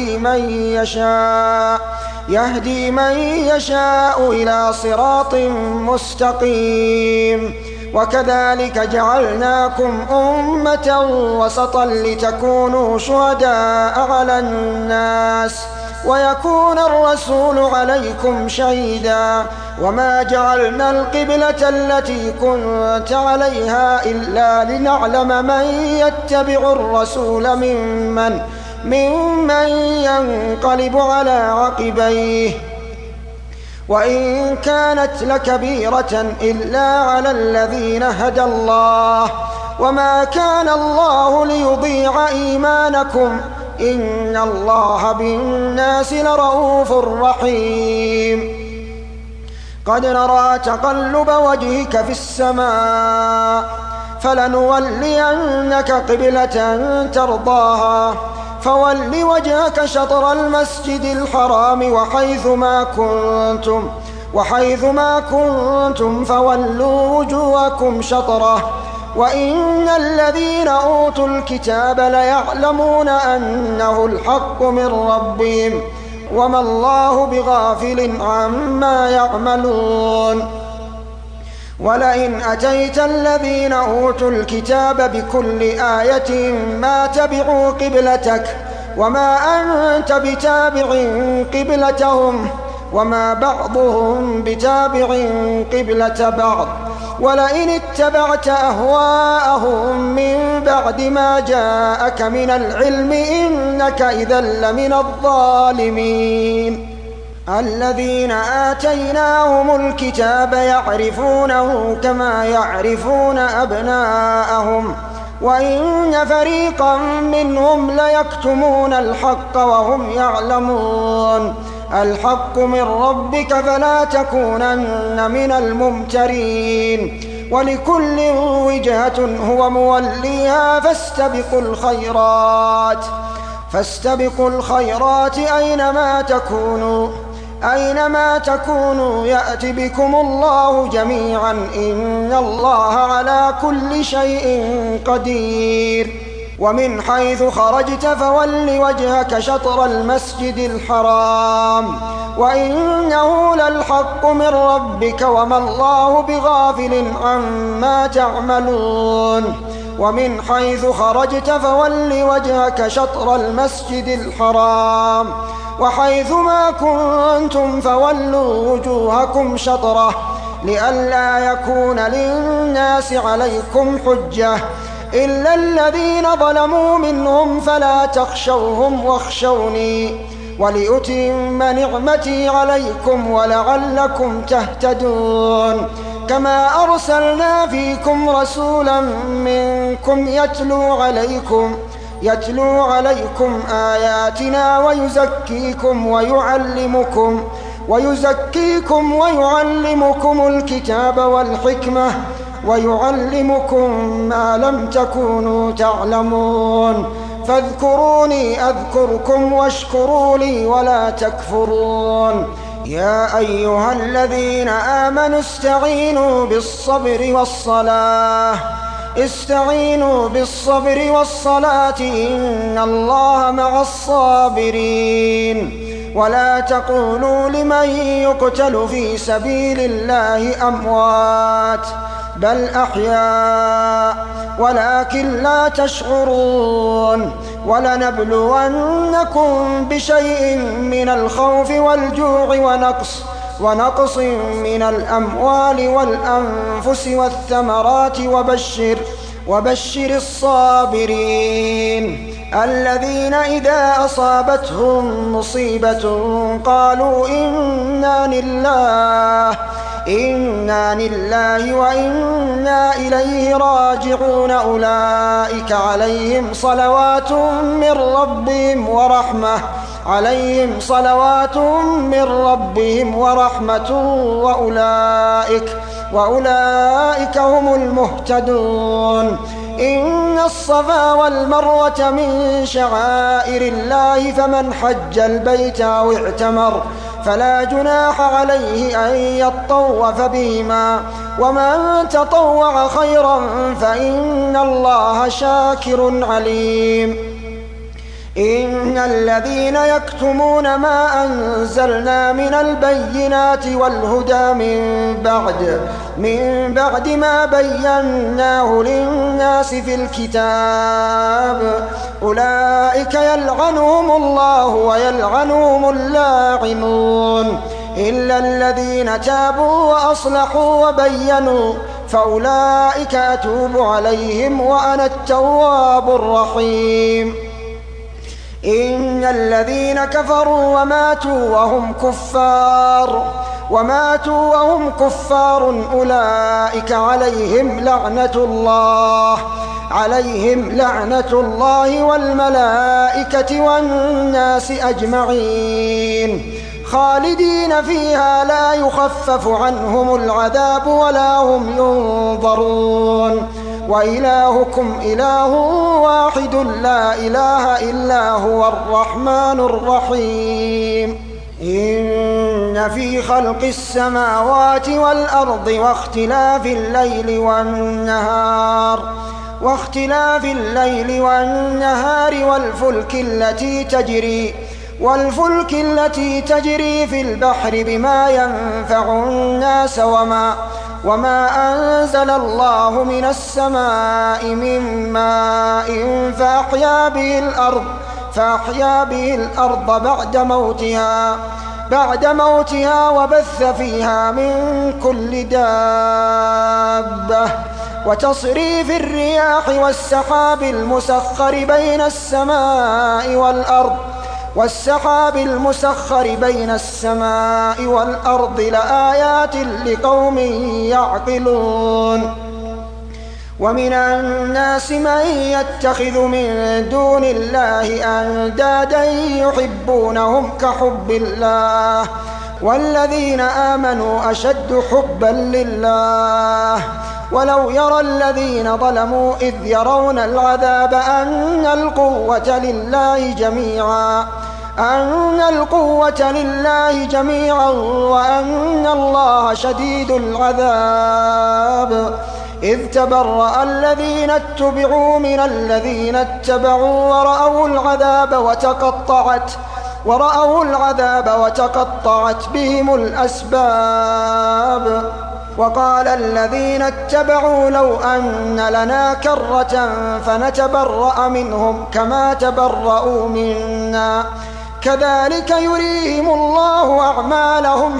يهدي من يشاء إلى صراط مستقيم. وكذلك جعلناكم أمة وسطا لتكونوا شهداء على الناس ويكون الرسول عليكم شهيدا. وما جعلنا القبلة التي كنت عليها إلا لنعلم من يتبع الرسول ممن ينقلب على عقبيه وإن كانت لكبيرة إلا على الذين هدى الله وما كان الله ليضيع إيمانكم إن الله بالناس لرؤوف رحيم قد نرى تقلب وجهك في السماء فلنولينك قبلة ترضاها فول وجهك شطر المسجد الحرام وحيث ما كنتم فولوا وجوهكم شطره وإن الذين أوتوا الكتاب ليعلمون أنه الحق من ربهم وما الله بغافل عما يعملون ولئن أتيت الذين أوتوا الكتاب بكل آية ما تبعوا قبلتك وما أنت بتابع قبلتهم وما بعضهم بتابع قبلة بعض ولئن اتبعت أهواءهم من بعد ما جاءك من العلم إنك إذا لمن الظالمين الذين آتيناهم الكتاب يعرفونه كما يعرفون أبناءهم وإن فريقا منهم ليكتمون الحق وهم يعلمون الحق من ربك فلا تكونن من الممترين ولكل وجهة هو موليها فاستبقوا الخيرات أينما تكونوا يأت بكم الله جميعا إن الله على كل شيء قدير ومن حيث خرجت فول وجهك شطر المسجد الحرام وإنه للحق من ربك وما الله بغافل عما تعملون ومن حيث خرجت فول وجهك شطر المسجد الحرام وحيث ما كنتم فولوا وجوهكم شطره لئلا يكون للناس عليكم حجة إلا الذين ظلموا منهم فلا تخشوهم واخشوني ولأتم نعمتي عليكم ولعلكم تهتدون كما أرسلنا فيكم رسولا منكم يتلو عليكم آياتنا ويزكيكم ويعلمكم الكتاب والحكمة ويعلمكم ما لم تكونوا تعلمون فاذكروني أذكركم واشكروا لي ولا تكفرون يا أيها الذين آمنوا استعينوا بالصبر والصلاة إن الله مع الصابرين ولا تقولوا لمن يقتل في سبيل الله أموات بل أحياء ولكن لا تشعرون ولنبلونكم بشيء من الخوف والجوع ونقص من الأموال والأنفس والثمرات وبشر الصابرين الذين إذا أصابتهم مصيبة قالوا إنا لله وإنا إليه راجعون أولئك عليهم صلوات من ربهم ورحمة وأولئك هم المهتدون إن الصفا والمروة من شعائر الله فمن حج البيت أو اعتمر فلا جناح عليه أن يطوف بهما ومن تطوع خيرا فإن الله شاكر عليم إن الذين يكتمون ما أنزلنا من البينات والهدى من بعد ما بيناه للناس في الكتاب أولئك يلعنهم الله ويلعنهم اللاعنون إلا الذين تابوا وأصلحوا وبينوا فأولئك أتوب عليهم وأنا التواب الرحيم إن الذين كفروا وماتوا وهم كفار وماتوا وهم كفار أولئك عليهم لعنة الله والملائكة والناس أجمعين خالدين فيها لا يخفف عنهم العذاب ولا هم ينظرون وإلهكم إله واحد لا إله إلا هو الرحمن الرحيم إن في خلق السماوات والأرض واختلاف الليل والنهار والفلك التي تجري في البحر بما ينفع الناس وما أنزل الله من السماء من ماء فأحيا به الأرض بعد موتها وبث فيها من كل دابة وتصريف الرياح والسحاب المسخر بين السماء والأرض لآيات لقوم يعقلون ومن الناس من يتخذ من دون الله أندادا يحبونهم كحب الله والذين آمنوا أشد حبا لله ولو يرى الذين ظلموا إذ يرون العذاب أن القوة لله جميعا وأن الله شديد العذاب إذ تبرأ الذين اتبعوا من الذين اتبعوا ورأوا العذاب وتقطعت بهم الأسباب وقال الذين اتبعوا لو أن لنا كرة فنتبرأ منهم كما تبرأوا منا كذلك يريهم الله أعمالهم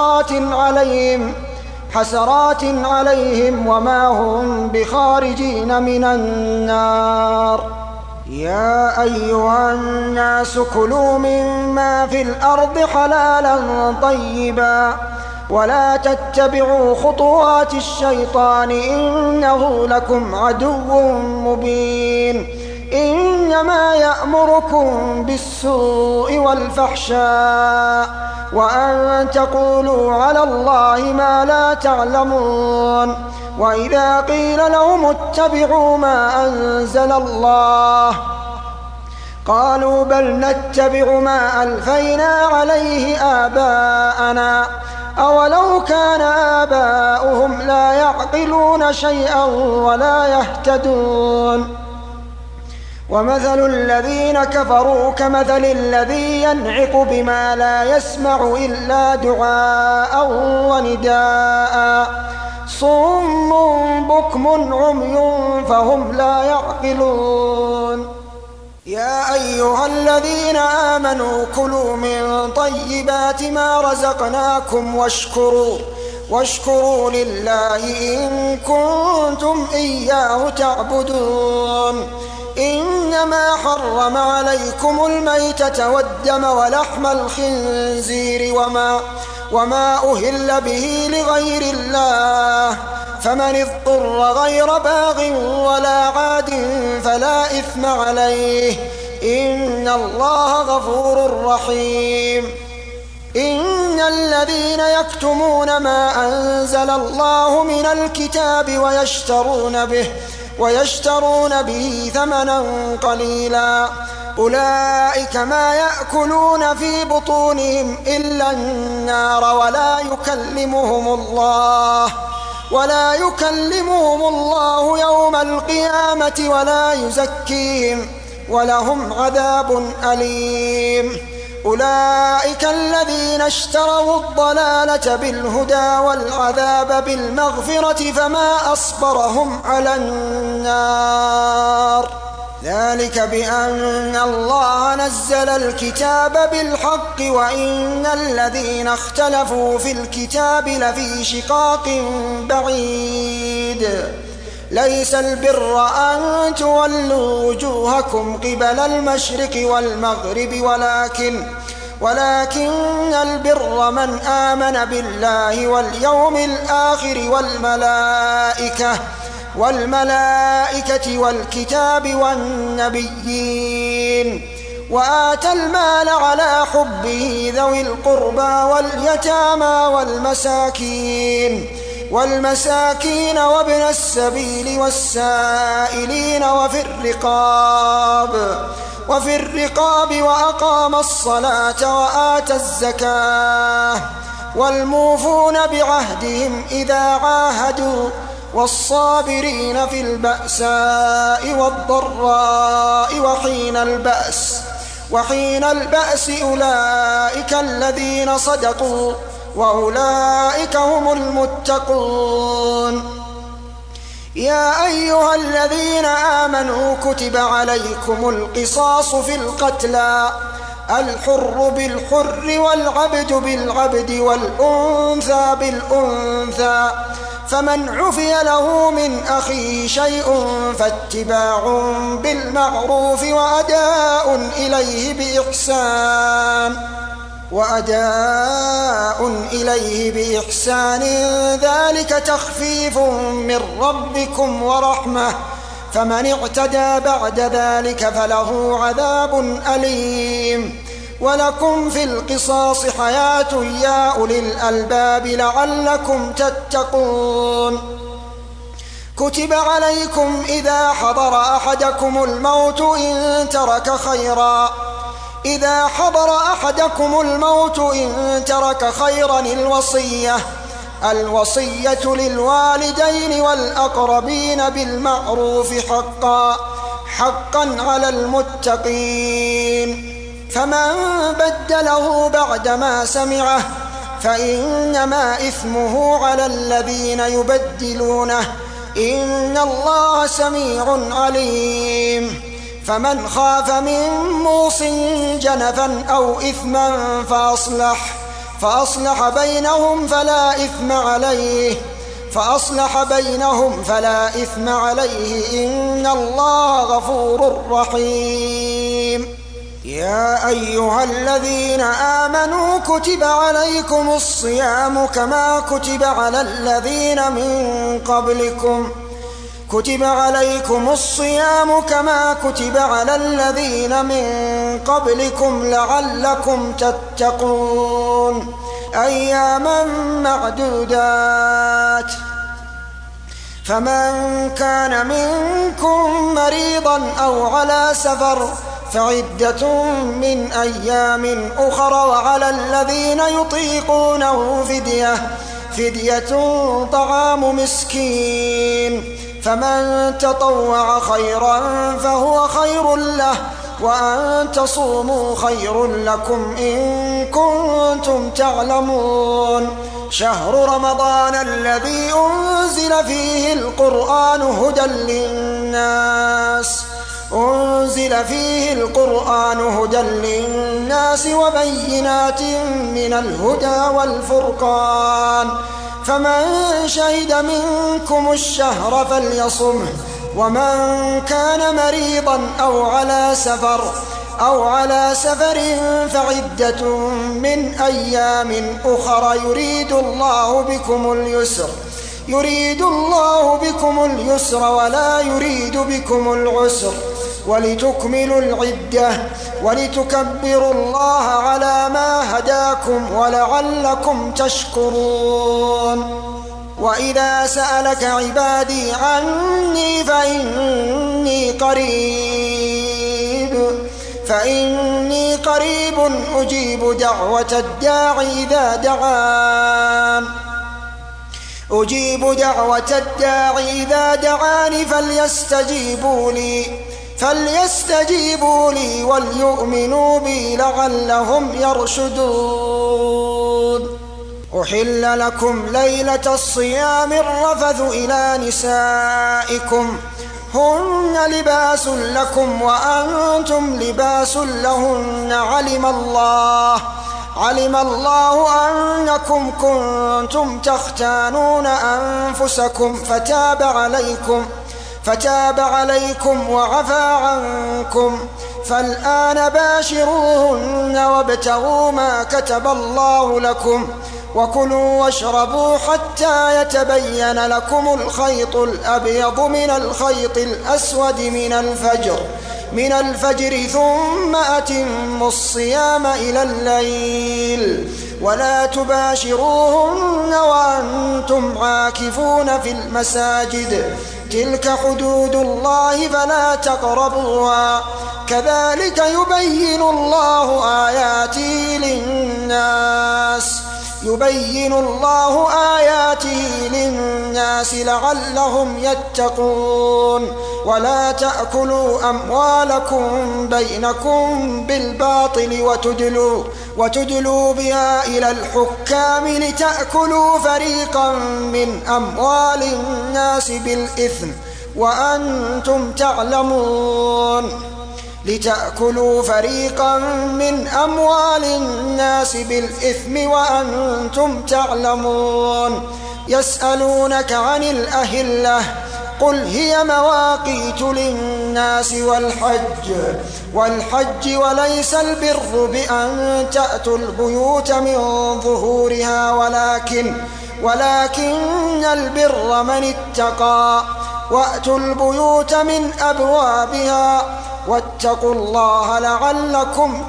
حسرات عليهم وما هم بخارجين من النار يا أيها الناس كلوا مما في الأرض حلالا طيبا ولا تتبعوا خطوات الشيطان إنه لكم عدو مبين إنما يأمركم بالسوء والفحشاء وأن تقولوا على الله ما لا تعلمون وإذا قيل لهم اتبعوا ما أنزل الله قالوا بل نتبع ما ألفينا عليه آباءنا أولو كان آباؤهم لا يعقلون شيئا ولا يهتدون ومثل الذين كفروا كمثل الذي ينعق بما لا يسمع إلا دعاء ونداء صم بكم عمي فهم لا يعقلون يا أيها الذين آمنوا كلوا من طيبات ما رزقناكم واشكروا لله إن كنتم إياه تعبدون إنما حرم عليكم الميتة والدم ولحم الخنزير وما أهل به لغير الله فمن اضطر غير باغ ولا عاد فلا إثم عليه إن الله غفور رحيم إن الذين يكتمون ما أنزل الله من الكتاب ويشترون به ثمنا قليلا أولئك ما يأكلون في بطونهم إلا النار ولا يكلمهم الله يوم القيامة ولا يزكيهم ولهم عذاب أليم أولئك الذين اشتروا الضلالة بالهدى والعذاب بالمغفرة فما أصبرهم على النار ذلك بأن الله نزل الكتاب بالحق وإن الذين اختلفوا في الكتاب لفي شقاق بعيد ليس البر أن تولوا وجوهكم قبل المشرق والمغرب ولكن البر من آمن بالله واليوم الآخر والملائكة والكتاب والنبيين، وآتى المال على حبه ذوي القربى واليتامى والمساكين وابن السبيل والسائلين وفي الرقاب وأقام الصلاة وآتى الزكاة والموفون بعهدهم إذا عاهدوا والصابرين في البأساء والضراء وحين البأس أولئك الذين صدقوا وأولئك هم المتقون. يا أيها الذين آمنوا كتب عليكم القصاص في القتلى، الحر بالحر والعبد بالعبد والأنثى بالأنثى، فمن عفي له من أخيه شيء فاتباع بالمعروف وأداء إليه بإحسان ذلك تخفيف من ربكم ورحمة، فمن اعتدى بعد ذلك فله عذاب أليم. ولكم في القصاص حياة يا أولي الألباب لعلكم تتقون. كتب عليكم إذا حضر أحدكم الموت إن ترك خيرا الوصية للوالدين والأقربين بالمعروف حقا على المتقين. فمن بدله بعدما سمعه فإنما إثمه على الذين يبدلونه، إن الله سميع عليم. فمن خاف من موص جنفا أو إثما فأصلح بينهم فلا إثم عليه إن الله غفور رحيم. يا أيها الذين آمنوا كتب عليكم الصيام كما كتب على الذين من قبلكم لعلكم تتقون، أياما معدودات. فمن كان منكم مريضا أو على سفر فعدة من أيام أخر، وعلى الذين يطيقونه فدية طعام مسكين، فمن تطوع خيرا فهو خير له، وأن تصوموا خير لكم إن كنتم تعلمون. شهر رمضان الذي أنزل فيه القرآن هدى للناس وبينات من الهدى والفرقان، فمن شهد منكم الشهر فليصمه، ومن كان مريضا أو على سفر فعدة من أيام أخر يريد الله بكم اليسر ولا يريد بكم العسر، ولتكملوا العدة ولتكبروا الله على ما هداكم ولعلكم تشكرون. وإذا سألك عبادي عني فإني قريب أجيب دعوة الداعي إذا دعاني فليستجيبوا لي وليؤمنوا بي لعلهم يرشدون. أحل لكم ليلة الصيام الرفث إلى نسائكم هن لباس لكم وأنتم لباس لهن، علم الله أنكم كنتم تختانون أنفسكم فتاب عليكم وعفى عنكم، فالآن باشروهن وابتغوا ما كتب الله لكم وكلوا واشربوا حتى يتبين لكم الخيط الأبيض من الخيط الأسود من الفجر ثم أتموا الصيام إلى الليل ولا تباشروهن وأنتم عاكفون في المساجد تلك حدود الله فلا تقربوها كذلك يبين الله آياته للناس لعلهم يتقون ولا تأكلوا أموالكم بينكم بالباطل وتدلوا بها إلى الحكام لتأكلوا فريقا من أموال الناس بالإثم وأنتم تعلمون يسألونك عن الأهلة قل هي مواقيت للناس والحج وليس البر بأن تأتوا البيوت من ظهورها ولكن البر من اتقى وأتوا البيوت من أبوابها واتقوا الله لعلكم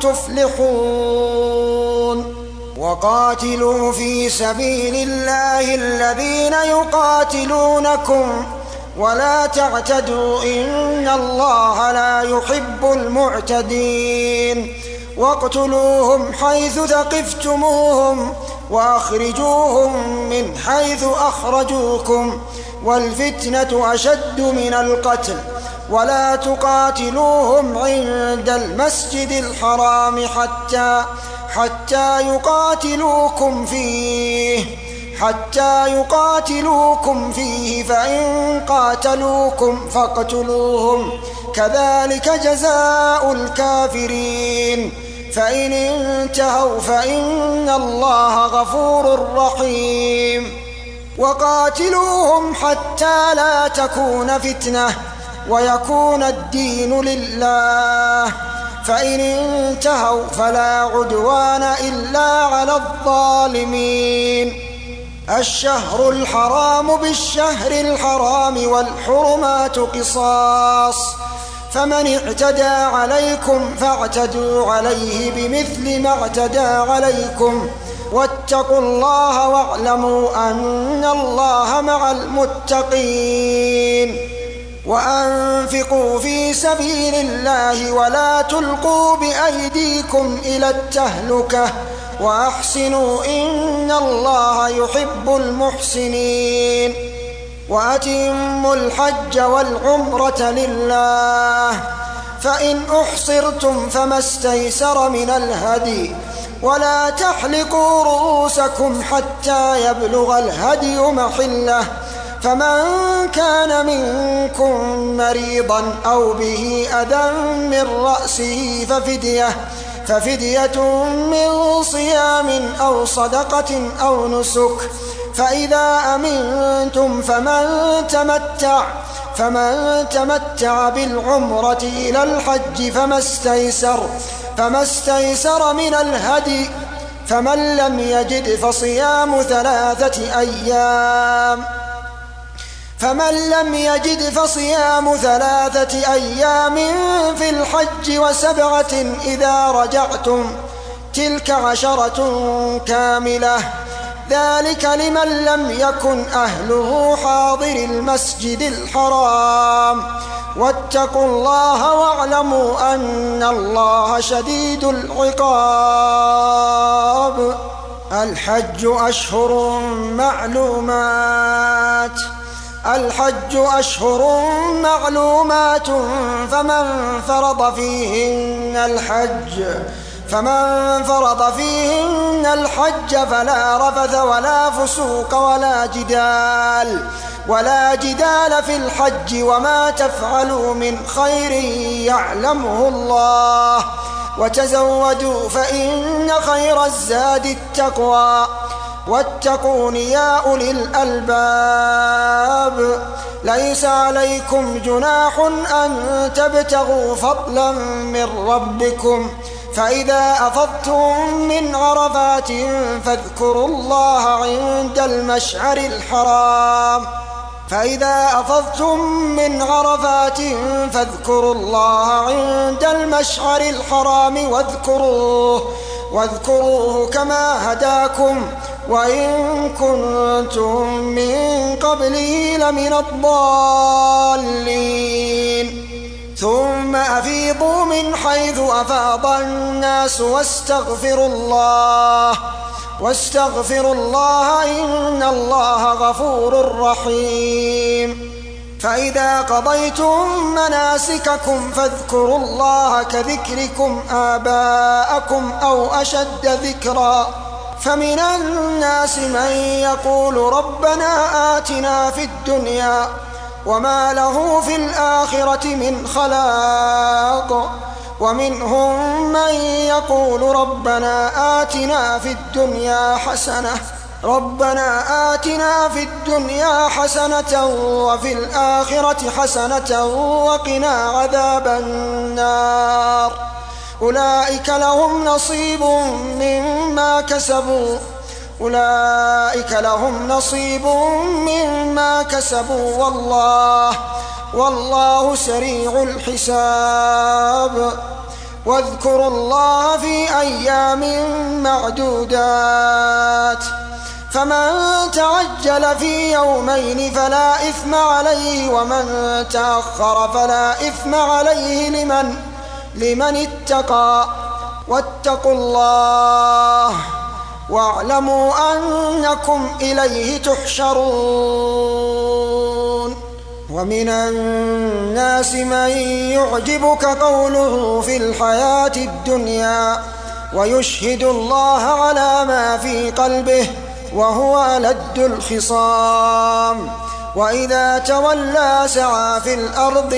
تفلحون وقاتلوا في سبيل الله الذين يقاتلونكم ولا تعتدوا إن الله لا يحب المعتدين واقتلوهم حيث ثقفتموهم وأخرجوهم من حيث أخرجوكم والفتنة أشد من القتل ولا تقاتلوهم عند المسجد الحرام حتى يقاتلوكم فيه فإن قاتلوكم فاقتلوهم كذلك جزاء الكافرين فإن انتهوا فإن الله غفور رحيم وقاتلوهم حتى لا تكون فتنة ويكون الدين لله فإن انتهوا فلا عدوان إلا على الظالمين الشهر الحرام بالشهر الحرام والحرمات قصاص فمن اعتدى عليكم فاعتدوا عليه بمثل ما اعتدى عليكم واتقوا الله واعلموا أن الله مع المتقين وأنفقوا في سبيل الله ولا تلقوا بأيديكم إلى التهلكة وأحسنوا إن الله يحب المحسنين وأتموا الحج والعمرة لله فإن أحصرتم فما استيسر من الهدي ولا تحلقوا رؤوسكم حتى يبلغ الهدي محله فمن كان منكم مريضا أو به أذى من رأسه ففدية من صيام أو صدقة أو نسك فإذا أمنتم فمن تمتع بالعمرة إلى الحج فما استيسر من الهدي فمن لم يجد فصيام 3 أيام في الحج و7 إذا رجعتم تلك 10 كاملة ذلك لمن لم يكن أهله حاضر المسجد الحرام واتقوا الله واعلموا أن الله شديد العقاب الحج أشهر معلومات فمن فرض فيهن الحج فلا رفث ولا فسوق ولا جدال في الحج وما تفعلوا من خير يعلمه الله وتزودوا فإن خير الزاد التقوى واتقون يا أولي الألباب ليس عليكم جناح أن تبتغوا فضلا من ربكم فإذا أفضتم من عرفات فاذكروا الله عند المشعر الحرام واذكروه كما هداكم وإن كنتم من قبله لمن الضالين ثم أفيضوا من حيث أفاض الناس واستغفروا الله إن الله غفور رحيم فإذا قضيتم مناسككم فاذكروا الله كذكركم آباءكم أو أشد ذكرا فمن الناس من يقول ربنا آتنا في الدنيا وما له في الآخرة من خلاق ومنهم من يقول ربنا آتنا في الدنيا حسنة وفي الآخرة حسنة وقنا عذاب النار أولئك لهم نصيب مما كسبوا والله سريع الحساب واذكروا الله في أيام معدودات فمن تعجل في يومين فلا إثم عليه ومن تأخر فلا إثم عليه لمن اتقى واتقوا الله واعلموا أنكم إليه تحشرون ومن الناس من يعجبك قوله في الحياة الدنيا ويشهد الله على ما في قلبه وهو ألد الخصام وإذا تولى سعى في الأرض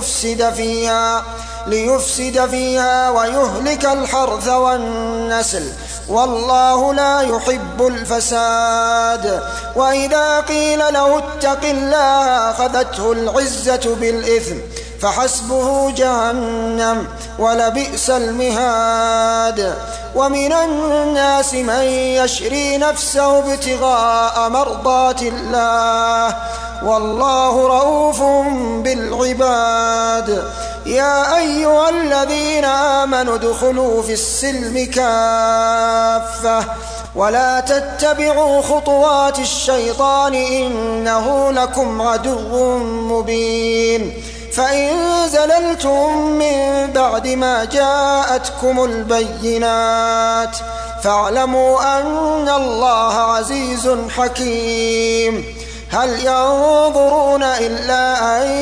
ليفسد فيها ويهلك الحرث والنسل والله لا يحب الفساد وإذا قيل له اتق الله أخذته العزة بالإثم فحسبه جهنم ولبئس المهاد ومن الناس من يشري نفسه ابتغاء مرضات الله والله رؤوف بالعباد يا أيها الذين آمنوا ادخلوا في السلم كافة ولا تتبعوا خطوات الشيطان إنه لكم عدو مبين فإن زللتم من بعد ما جاءتكم البينات فاعلموا أن الله عزيز حكيم هل ينظرون إلا أن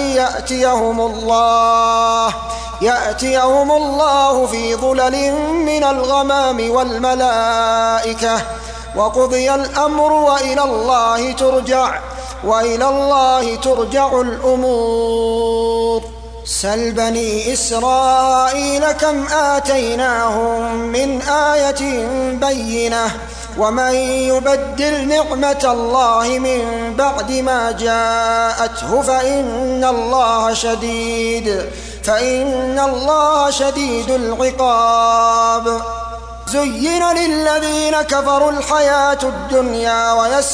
يأتيهم الله في ظلل من الغمام والملائكة وقضي الأمر وإلى الله ترجع الأمور سل بني إسرائيل كم آتيناهم من آية بينة ومن يبدل نعمة الله من بعد ما جاءته فإن الله شديد العقاب زين للذين كفروا الحياة الدنيا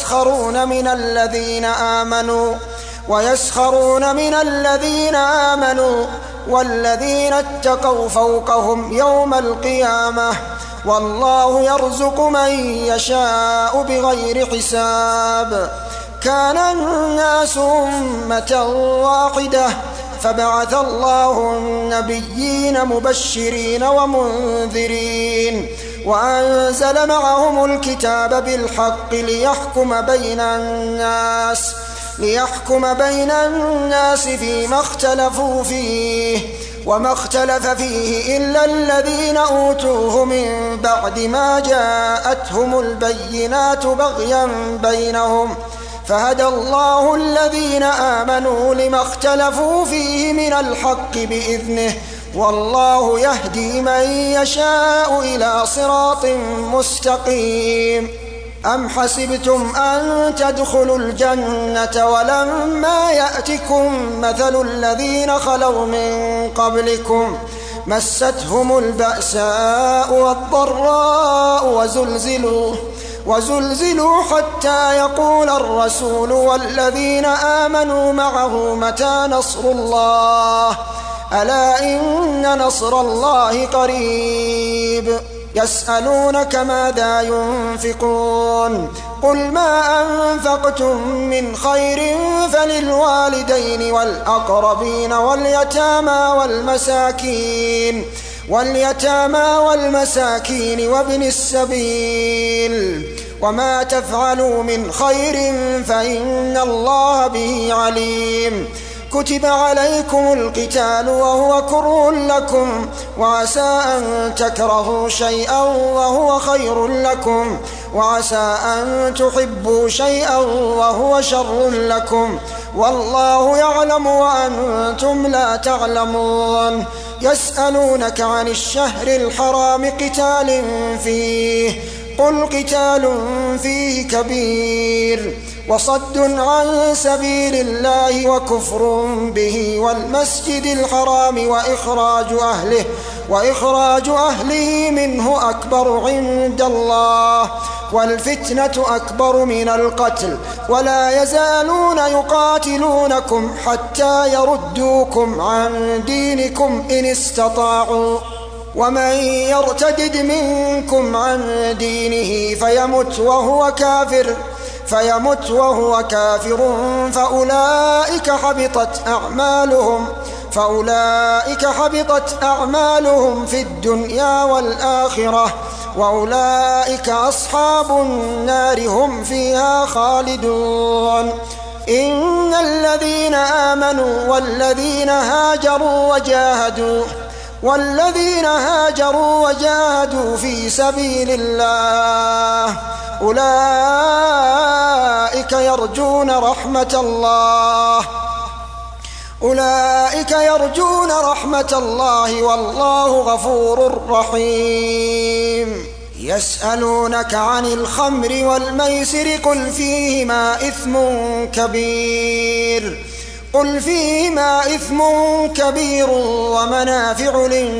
ويسخرون من الذين آمنوا والذين اتقوا فوقهم يوم القيامة والله يرزق من يشاء بغير حساب كان الناس أمة واحدة فبعث الله النبيين مبشرين ومنذرين وأنزل معهم الكتاب بالحق ليحكم بين الناس فيما اختلفوا فيه وما اختلف فيه إلا الذين أوتوه من بعد ما جاءتهم البينات بغيا بينهم فهدى الله الذين آمنوا لما اختلفوا فيه من الحق بإذنه والله يهدي من يشاء إلى صراط مستقيم أم حسبتم أن تدخلوا الجنة ولما يأتكم مثل الذين خلوا من قبلكم مستهم البأساء والضراء وزلزلوا حتى يقول الرسول والذين آمنوا معه متى نصر الله ألا إن نصر الله قريب يسألونك ماذا ينفقون قل ما أنفقتم من خير فللوالدين والأقربين واليتامى والمساكين وابن السبيل وما تفعلوا من خير فإن الله به عليم كتب عليكم القتال وهو كره لكم وعسى أن تكرهوا شيئا وهو خير لكم وعسى أن تحبوا شيئا وهو شر لكم والله يعلم وأنتم لا تعلمون يسألونك عن الشهر الحرام قتال فيه قل قتال فيه كبير وصد عن سبيل الله وكفر به والمسجد الحرام وإخراج أهله منه أكبر عند الله والفتنة أكبر من القتل ولا يزالون يقاتلونكم حتى يردوكم عن دينكم إن استطاعوا ومن يرتدد منكم عن دينه فيمت وهو كافر فأولئك حبطت أعمالهم في الدنيا والآخرة وأولئك أصحاب النار هم فيها خالدون إن الذين آمنوا والذين هاجروا وجاهدوا في سبيل الله أولئك يرجون رحمة الله والله غفور رحيم يسألونك عن الخمر والميسر قل فيهما إثم كبير ومنافع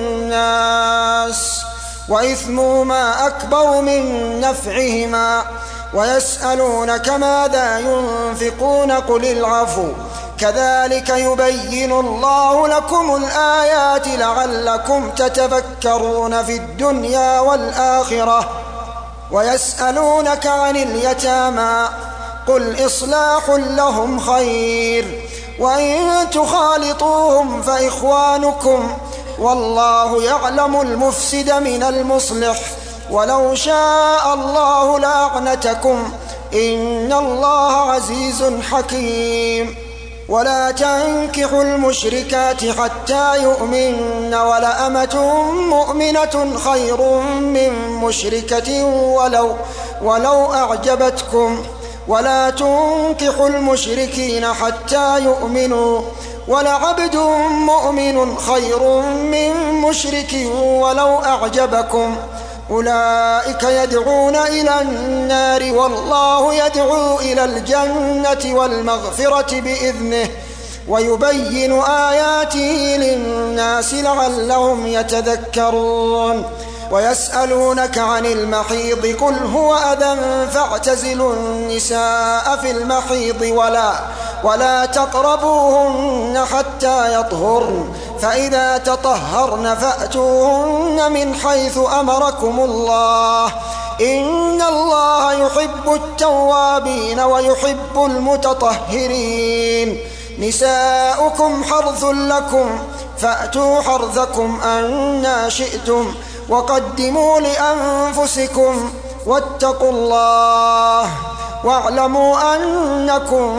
للناس وإثمهما أكبر من نفعهما ويسألونك ماذا ينفقون قل العفو كذلك يبين الله لكم الآيات لعلكم تتفكرون في الدنيا والآخرة ويسألونك عن اليتامى قل إصلاح لهم خير وإن تخالطوهم فإخوانكم والله يعلم المفسد من المصلح ولو شاء الله لأعنتكم إن الله عزيز حكيم ولا تنكحوا المشركات حتى يؤمن ولأمة مؤمنة خير من مشركة ولو أعجبتكم ولا تنكحوا المشركين حتى يؤمنوا ولعبد مؤمن خير من مشرك ولو أعجبكم أولئك يدعون إلى النار والله يدعو إلى الجنة والمغفرة بإذنه ويبين آياته للناس لعلهم يتذكرون ويسألونك عن المحيض قل هو أذى فاعتزلوا النساء في المحيض ولا تقربوهن حتى يطهرن فإذا تطهرن فأتوهن من حيث أمركم الله إن الله يحب التوابين ويحب المتطهرين نساؤكم حرث لكم فأتوا حرثكم أنا شئتم وقدموا لأنفسكم واتقوا الله واعلموا أنكم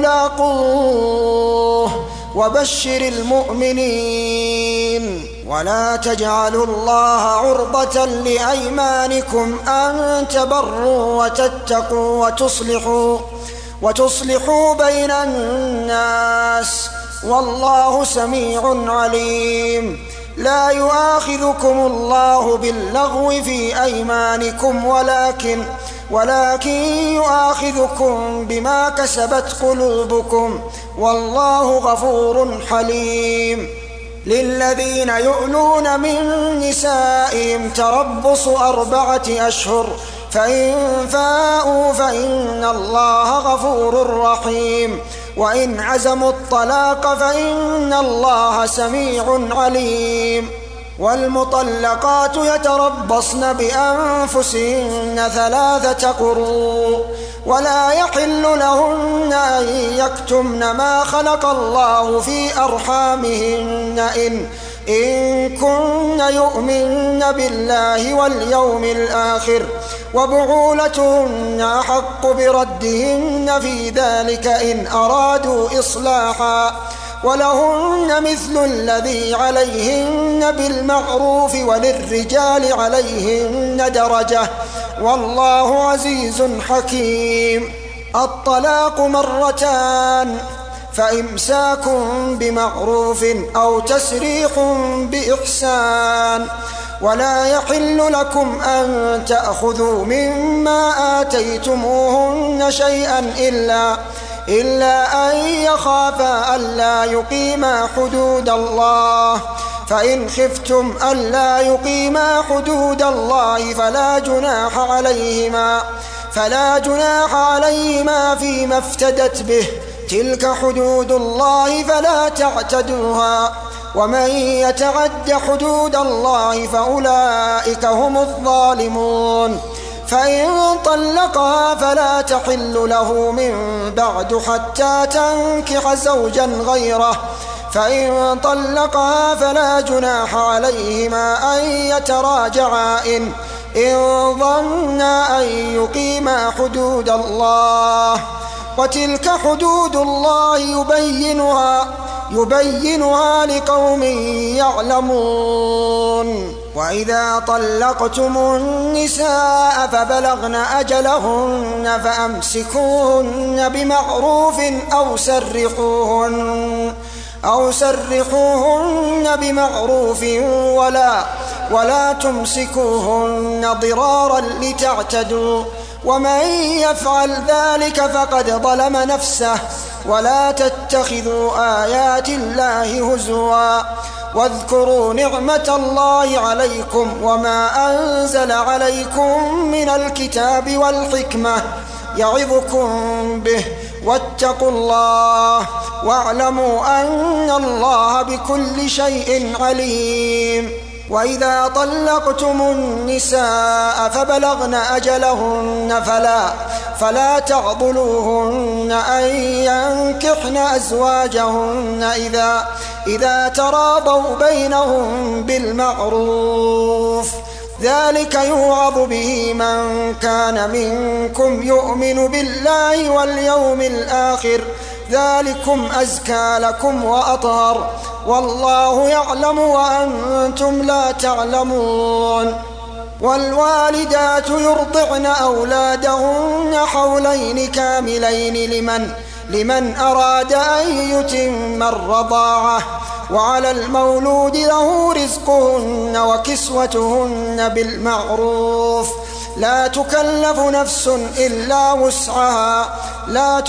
ملاقوه وبشر المؤمنين ولا تجعلوا الله عرضة لأيمانكم أن تبروا وتتقوا وتصلحوا بين الناس والله سميع عليم لا يؤاخذكم الله باللغو في أيمانكم ولكن يؤاخذكم بما كسبت قلوبكم والله غفور حليم. للذين يؤلون من نسائهم تربص 4 أشهر، فإن فاءوا فإن الله غفور رحيم، وإن عزموا الطلاق فإن الله سميع عليم. والمطلقات يتربصن بأنفسهن 3 قروء، ولا يحل لهن أن يكتمن ما خلق الله في أرحامهن إن كن يؤمن بالله واليوم الآخر، وبعولتهن أحق بردهن في ذلك إن أرادوا إصلاحا، ولهن مثل الذي عليهن بالمعروف وللرجال عليهن درجة، والله عزيز حكيم. الطلاق 2، فإمساك بمعروف أو تسريح بإحسان. ولا يحل لكم أن تأخذوا مما آتيتموهن شيئا إلا أن يخافا ألا يقيما حدود الله، فإن خفتم ألا يقيما حدود الله فلا جناح عليهما فيما افتدت به، تلك حدود الله فلا تعتدوها، ومن يتعد حدود الله فأولئك هم الظالمون. فإن طلقها فلا تحل له من بعد حتى تنكح زوجا غيره، فإن طلقها فلا جناح عليهما أن يتراجعا إن ظنا أن يقيما حدود الله، وتلك حدود الله يبينها لقوم يعلمون. وإذا طلقتم النساء فبلغن أجلهن فأمسكوهن بمعروف أو سرحوهن بمعروف ولا تمسكوهن ضرارا لتعتدوا، ومن يفعل ذلك فقد ظلم نفسه. ولا تتخذوا آيات الله هزوا، واذكروا نعمة الله عليكم وما أنزل عليكم من الكتاب والحكمة يعظكم به، واتقوا الله واعلموا أن الله بكل شيء عليم. وإذا طلقتم النساء فبلغن أجلهن فلا تعضلوهن أن ينكحن أزواجهن إذا تراضوا بينهم بالمعروف، ذلك يوعظ به من كان منكم يؤمن بالله واليوم الآخر، ذلكم أزكى لكم وأطهر، والله يعلم وأنتم لا تعلمون. والوالدات يرضعن أولادهن حولين كاملين لمن أراد أن يتم الرضاعة، وعلى المولود له رزقهن وكسوتهن بالمعروف، لا تكلف نفس إلا وسعها، لا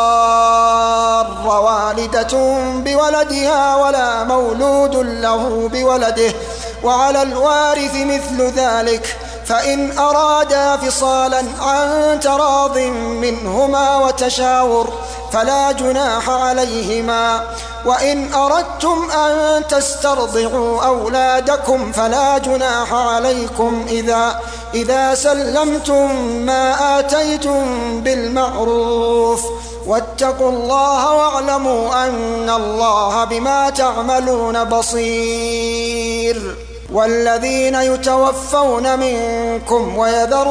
تضار والدة بولدها ولا مولود له بولده، وعلى الوارث مثل ذلك، فإن أرادا فصالا عن تراض منهما وتشاور فلا جناح عليهما. وإن أردتم أن تسترضعوا أولادكم فلا جناح عليكم إذا سلمتم ما آتيتم بالمعروف، واتقوا الله واعلموا أن الله بما تعملون بصير. والذين يتوفون منكم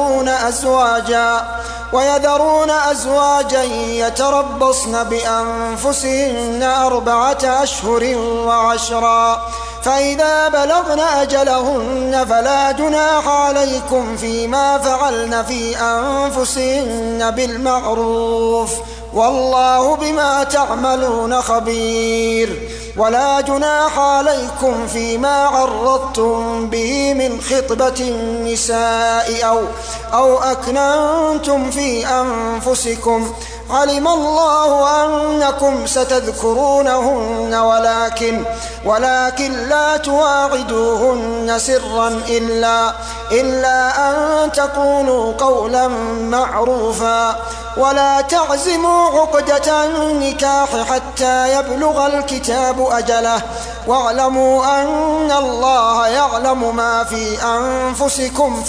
ويذرون أزواجا يتربصن بأنفسهن 4 أشهر و10، فإذا بلغن أجلهن فلا جناح عليكم فيما فعلن في أنفسهن بالمعروف، والله بما تعملون خبير. ولا جناح عليكم فيما عرضتم به من خطبة النساء أو أكننتم في أنفسكم، علم الله أنكم ستذكرونهن ولكن لا تواعدوهن سرا إلا أن تقولوا قولا معروفا. ولا تعزموا عقدة النكاح حتى يبلغ الكتاب أجله، واعلموا أن الله يعلم ما في أنفسكم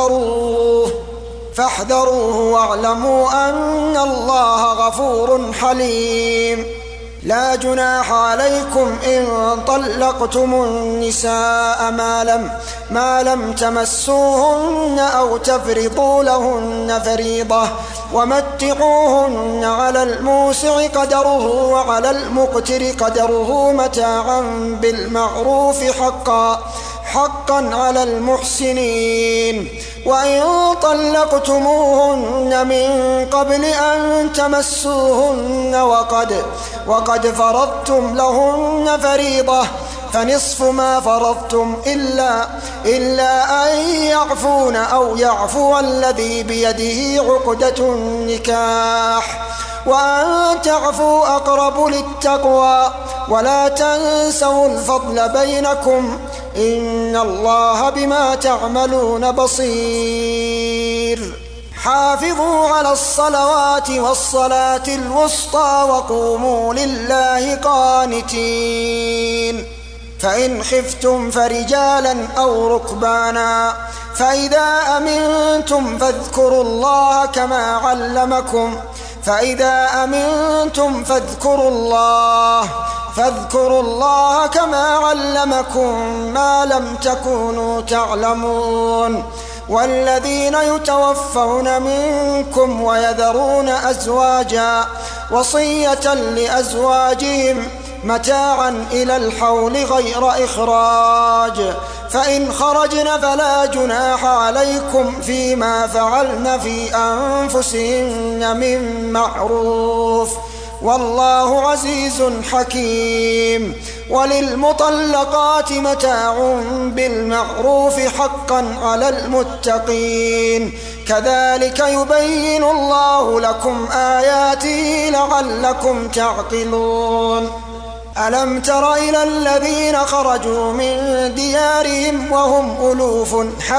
فاحذروه واعلموا أن الله غفور حليم. لا جناح عليكم إن طلقتم النساء ما لم تمسوهن أو تفرضوا لهن فريضة، ومتعوهن على الموسع قدره وعلى المقتر قدره متاعا بالمعروف حقا على المحسنين. وإن طلقتموهن من قبل أن تمسوهن وقد فرضتم لهن فريضة فنصف ما فرضتم إلا أن يعفون أو يعفو الذي بيده عقدة النكاح، وأن تعفوا أقرب للتقوى. ولا تنسوا الفضل بينكم، إن الله بما تعملون بصير. حافظوا على الصلوات والصلاة الوسطى وقوموا لله قانتين. فإن خفتم فرجالا أو ركبانا، فإذا أمنتم فاذكروا الله كما علمكم ما لم تكونوا تعلمون. والذين يتوفون منكم ويذرون أزواجا وصية لأزواجهم متاعا إلى الحول غير إخراج، فإن خرجن فلا جناح عليكم فيما فعلن في أنفسهن من معروف، والله عزيز حكيم. وللمطلقات متاع بالمعروف حقا على المتقين، كذلك يبين الله لكم آياته لعلكم تعقلون. ألم تر إلى الذين خرجوا من ديارهم وهم ألوف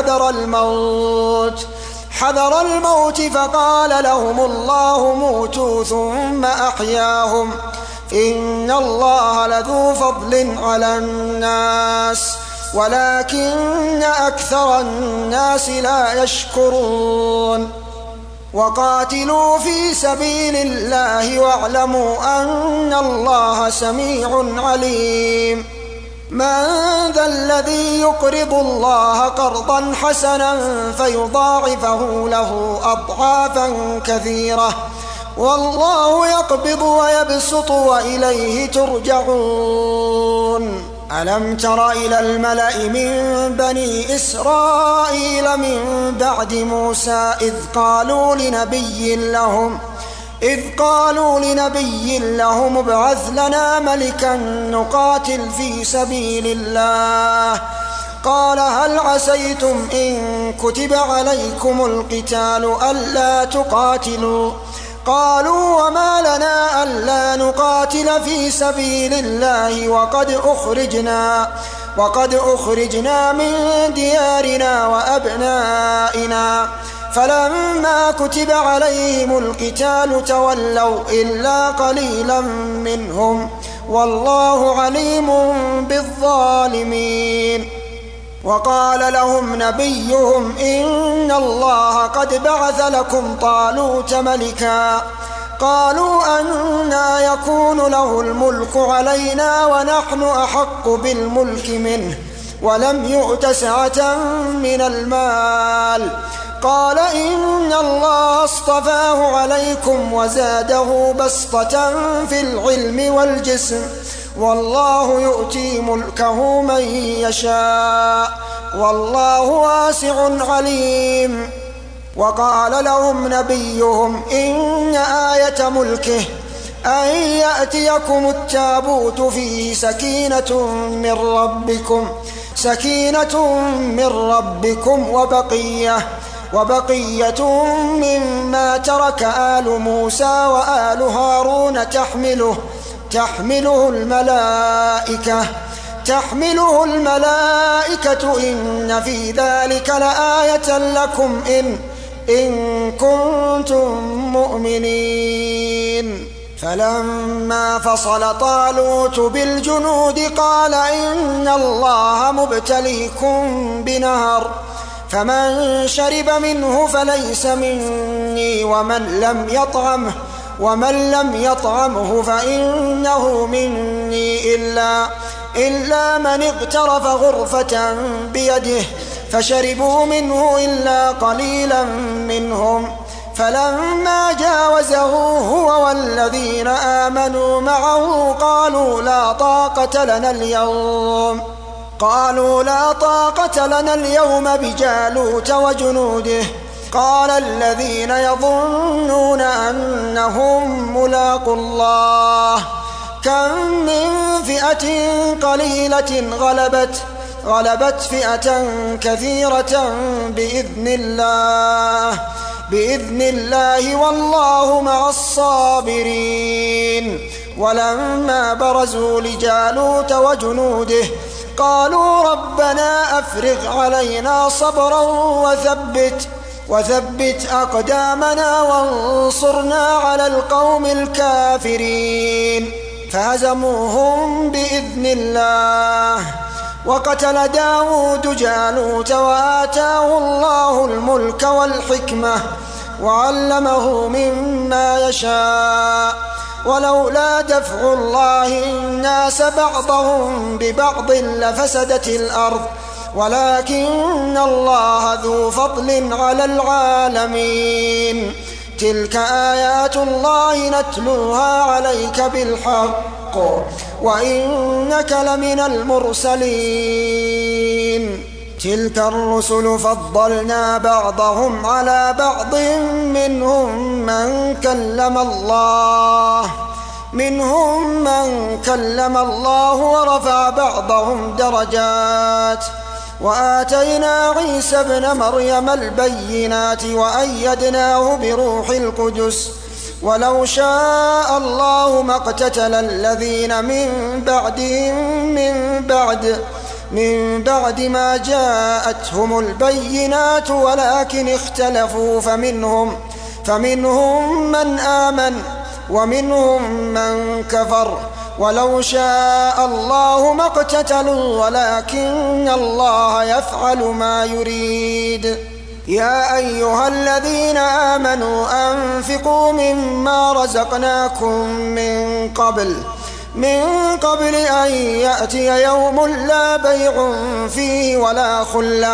حذر الموت فقال لهم الله موتوا ثم أحياهم، إن الله لذو فضل على الناس ولكن أكثر الناس لا يشكرون. وقاتلوا في سبيل الله واعلموا أن الله سميع عليم. من ذا الذي يقرض الله قرضا حسنا فيضاعفه له أضعافا كثيرة، والله يقبض ويبسط وإليه ترجعون. ألم تر إلى الملأ من بني إسرائيل من بعد موسى إذ قالوا لنبي لهم ابعث لنا ملكا نقاتل في سبيل الله، قال هل عسيتم إن كتب عليكم القتال ألا تقاتلوا؟ قالوا وما لنا ألا نقاتل في سبيل الله وقد أخرجنا من ديارنا وأبنائنا، فلما كتب عليهم القتال تولوا إلا قليلا منهم، والله عليم بالظالمين. وقال لهم نبيهم إن الله قد بعث لكم طالوت ملكا، قالوا أنى يكون له الملك علينا ونحن أحق بالملك منه ولم يؤت سعة من المال، قال إن الله اصطفاه عليكم وزاده بسطة في العلم والجسم، والله يؤتي ملكه من يشاء والله واسع عليم. وقال لهم نبيهم إن آية ملكه أن يأتيكم التابوت فيه سكينة من ربكم وبقية مما ترك آل موسى وآل هارون تحمله الملائكة إن في ذلك لآية لكم إن كنتم مؤمنين. فلما فصل طالوت بالجنود قال إن الله مبتليكم بنهر فمن شرب منه فليس مني ومن لم يطعمه فإنه مني إلا من اغترف غرفة بيده فشربوا منه إلا قليلا منهم. فلما جاوزه هو والذين آمنوا معه قالوا لا طاقة لنا اليوم بجالوت وجنوده. قال الذين يظنون أنهم ملاقو الله كم من فئة قليلة غلبت فئة كثيرة بإذن الله والله مع الصابرين. ولما برزوا لجالوت وجنوده قالوا ربنا أفرغ علينا صبرا وثبت أقدامنا وانصرنا على القوم الكافرين. فهزموهم بإذن الله. وقتل داود جالوت وآتاه الله الملك والحكمة وعلمه مما يشاء ولولا دفع الله الناس بعضهم ببعض لفسدت الأرض ولكن الله ذو فضل على العالمين. تلك آيات الله نتلوها عليك بالحق وإنك لمن المرسلين. تلك الرسل فضلنا بعضهم على بعض منهم من كلم الله ورفع بعضهم درجات. وآتينا عيسى ابن مريم البينات وأيدناه بروح القدس ولو شاء الله ما اقتتل الذين من بعد ما جاءتهم البينات ولكن اختلفوا فمنهم من آمن ومنهم من كفر ولو شاء الله ما اقتتلوا ولكن الله يفعل ما يريد. يا أيها الذين آمنوا أنفقوا مما رزقناكم من قبل أن يأتي يوم لا بيع فيه ولا خلة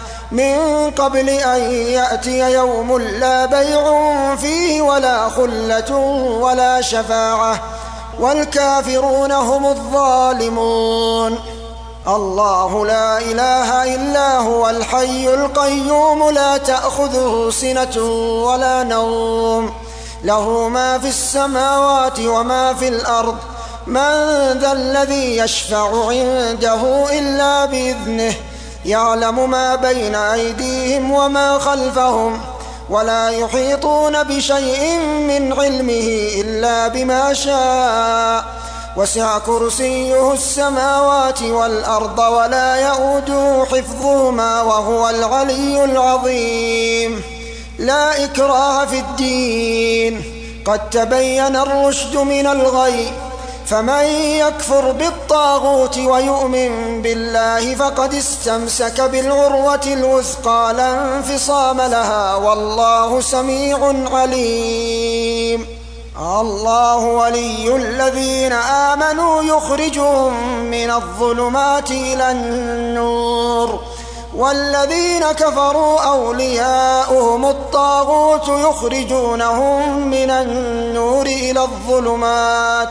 ولا شفاعة والكافرون هم الظالمون. الله لا إله إلا هو الحي القيوم لا تأخذه سنة ولا نوم له ما في السماوات وما في الأرض. من ذا الذي يشفع عنده إلا بإذنه يعلم ما بين أيديهم وما خلفهم ولا يحيطون بشيء من علمه إلا بما شاء وسع كرسيه السماوات والأرض ولا يؤوده حفظهما وهو العلي العظيم. لا إكراه في الدين قد تبين الرشد من الغي فمن يكفر بالطاغوت ويؤمن بالله فقد استمسك بالعروة الوثقى لا انفصام لها والله سميع عليم. الله ولي الذين آمنوا يخرجهم من الظلمات إلى النور والذين كفروا أولياؤهم الطاغوت يخرجونهم من النور إلى الظلمات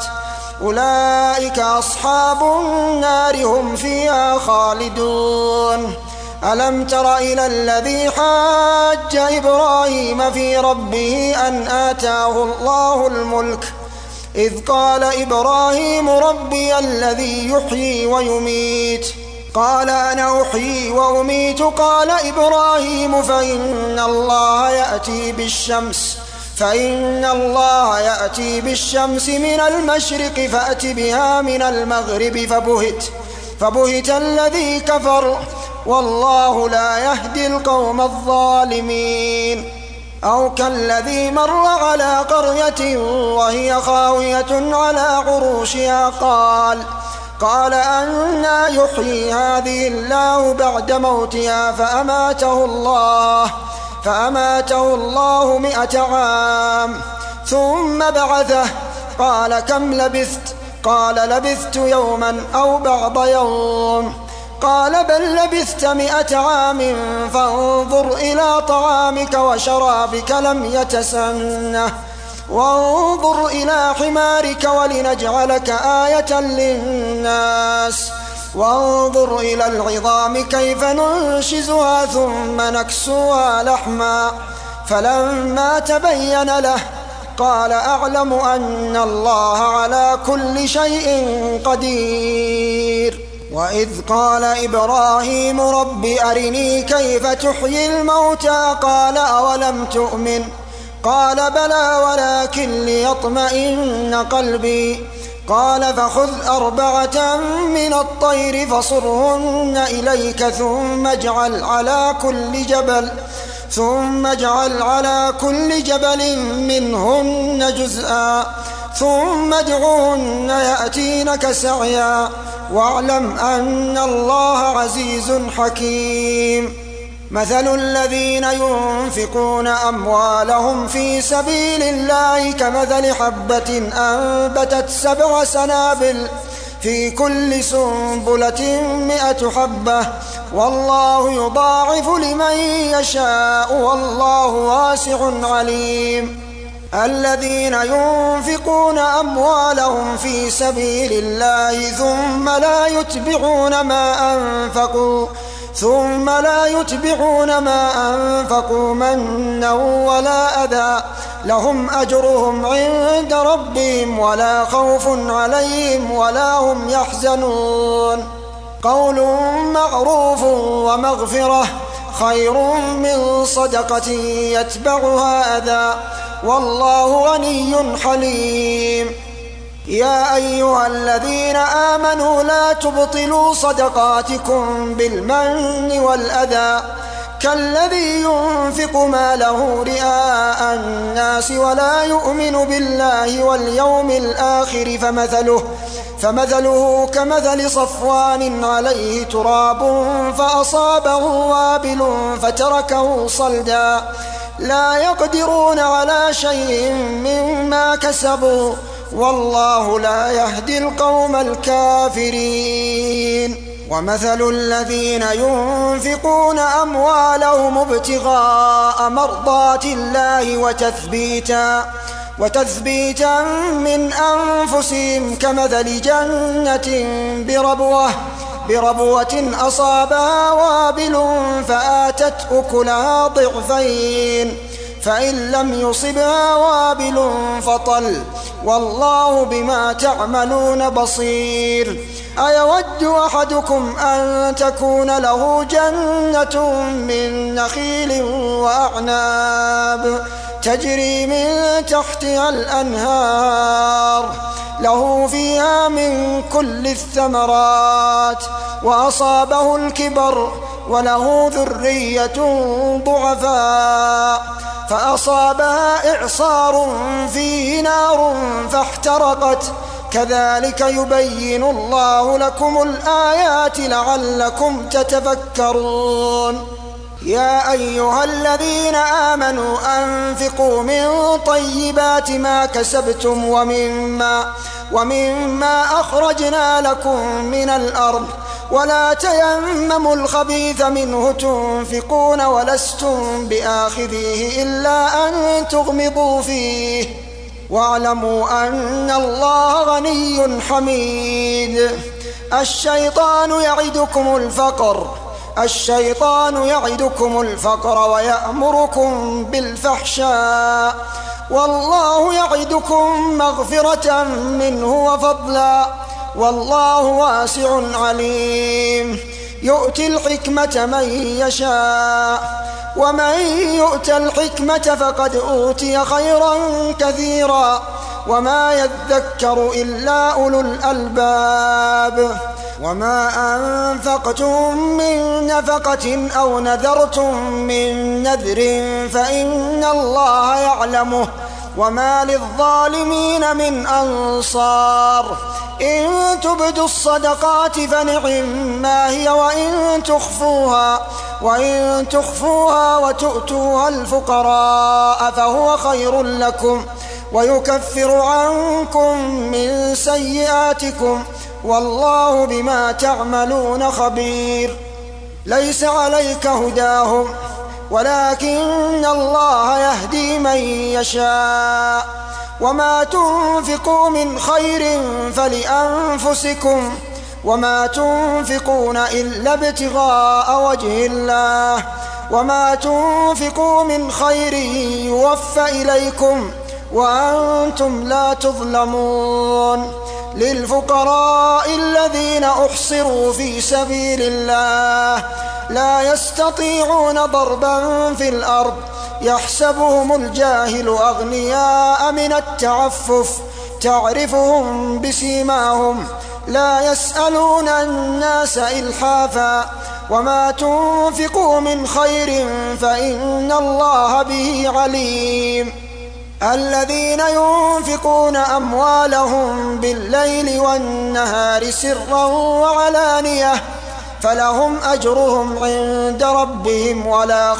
أولئك أصحاب النار هم فيها خالدون. ألم تر إلى الذي حاج إبراهيم في ربه أن آتاه الله الملك إذ قال إبراهيم ربي الذي يحيي ويميت قال أنا أحيي وأميت قال إبراهيم فإن الله يأتي بالشمس من المشرق فأت بها من المغرب فبهت الذي كفر والله لا يهدي القوم الظالمين أو كالذي مر على قرية وهي خاوية على عروشها قال أنى يحيي هذه الله بعد موتها فأماته الله 100 عام ثم بعثه قال كم لبثت قال لبثت يوما أو بعض يوم قال بل لبثت 100 عام فانظر إلى طعامك وشرابك لم يتسنه وانظر إلى حمارك ولنجعلك آية للناس وانظر إلى العظام كيف ننشزها ثم نكسوها لحما فلما تبين له قال أعلم أن الله على كل شيء قدير وإذ قال إبراهيم رب أرني كيف تحيي الموتى قال أولم تؤمن قال بلى ولكن ليطمئن قلبي قال فخذ 4 من الطير فصرهن إليك ثم اجعل على كل جبل منهن جزءا ثم ادعوهن يأتينك سعيا واعلم أن الله عزيز حكيم مثل الذين ينفقون أموالهم في سبيل الله كمثل حبة أنبتت 7 سنابل في كل سنبلة 100 حبة والله يضاعف لمن يشاء والله واسع عليم الذين ينفقون أموالهم في سبيل الله ثم لا يتبعون ما أنفقوا منا ولا أذى لهم أجرهم عند ربهم ولا خوف عليهم ولا هم يحزنون قول معروف ومغفرة خير من صدقة يتبعها أذى والله غني حليم يا أيها الذين آمنوا لا تبطلوا صدقاتكم بالمن والأذى كالذي ينفق ماله رئاء الناس ولا يؤمن بالله واليوم الآخر فمثله كمثل صفوان عليه تراب فأصابه وابل فتركه صلدا لا يقدرون على شيء مما كسبوا والله لا يهدي القوم الكافرين ومثل الذين ينفقون أموالهم ابتغاء مرضات الله وتثبيتا من أنفسهم كمثل جنة بربوة أصابها وابل فآتت أكلها ضعفين فإن لم يصبها وابل فطل والله بما تعملون بصير أيود أحدكم أن تكون له جنة من نخيل وأعناب تجري من تحتها الأنهار له فيها من كل الثمرات وأصابه الكبر وله ذرية ضعفاء فأصابها إعصار فيه نار فاحترقت كذلك يبين الله لكم الآيات لعلكم تتفكرون يا أيها الذين آمنوا أنفقوا من طيبات ما كسبتم ومما أخرجنا لكم من الأرض ولا تيمموا الخبيث منه تنفقون ولستم بآخذيه إلا أن تغمضوا فيه واعلموا أن الله غني حميد الشيطان يعدكم الفقر الشيطان يعدكم الفقر ويأمركم بالفحشاء والله يعدكم مغفرة منه وفضلا والله واسع عليم يؤتي الحكمة من يشاء ومن يؤت الحكمة فقد أوتي خيرا كثيرا وما يذكر إلا أولو الألباب وما أنفقتم من نفقة أو نذرتم من نذر فإن الله يعلمه وما للظالمين من أنصار إن تبدوا الصدقات فنعما هي وإن تخفوها وتؤتوها الفقراء فهو خير لكم ويكفر عنكم من سيئاتكم والله بما تعملون خبير ليس عليك هداهم ولكن الله يهدي من يشاء وما تنفقوا من خير فلأنفسكم وما تنفقون إلا ابتغاء وجه الله وما تنفقوا من خير يوفى إليكم وأنتم لا تظلمون للفقراء الذين أحصروا في سبيل الله لا يستطيعون ضربا في الأرض يحسبهم الجاهل أغنياء من التعفف تعرفهم بسيماهم لا يسألون الناس إلحافا وما تنفقوا من خير فإن الله به عليم الذين ينفقون أموالهم بالليل والنهار سرا وعلانية فلهم أجرهم عند ربهم ولا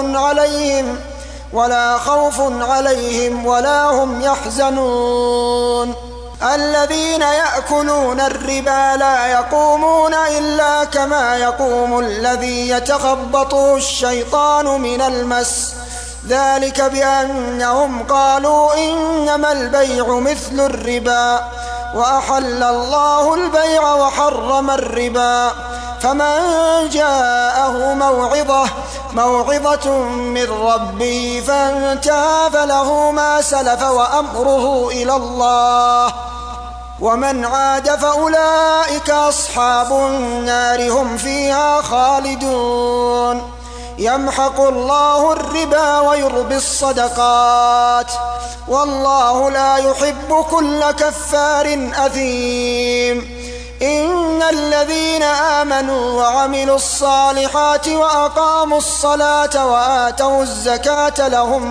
خوف عليهم ولا هم يحزنون الذين يأكلون الربا لا يقومون إلا كما يقوم الذي يتخبطه الشيطان من المس ذلك بأنهم قالوا إنما البيع مثل الربا وأحل الله البيع وحرم الربا فمن جاءه موعظة من ربه فانتهى فله ما سلف وأمره إلى الله ومن عاد فأولئك أصحاب النار هم فيها خالدون يمحق الله الربا ويربي الصدقات والله لا يحب كل كفار أثيم إن الذين آمنوا وعملوا الصالحات وأقاموا الصلاة وآتوا الزكاة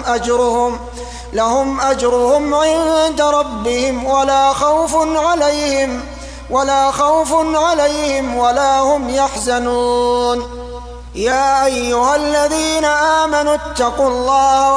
لهم أجرهم عند ربهم ولا خوف عليهم ولا هم يحزنون يا أيها الذين آمنوا اتقوا الله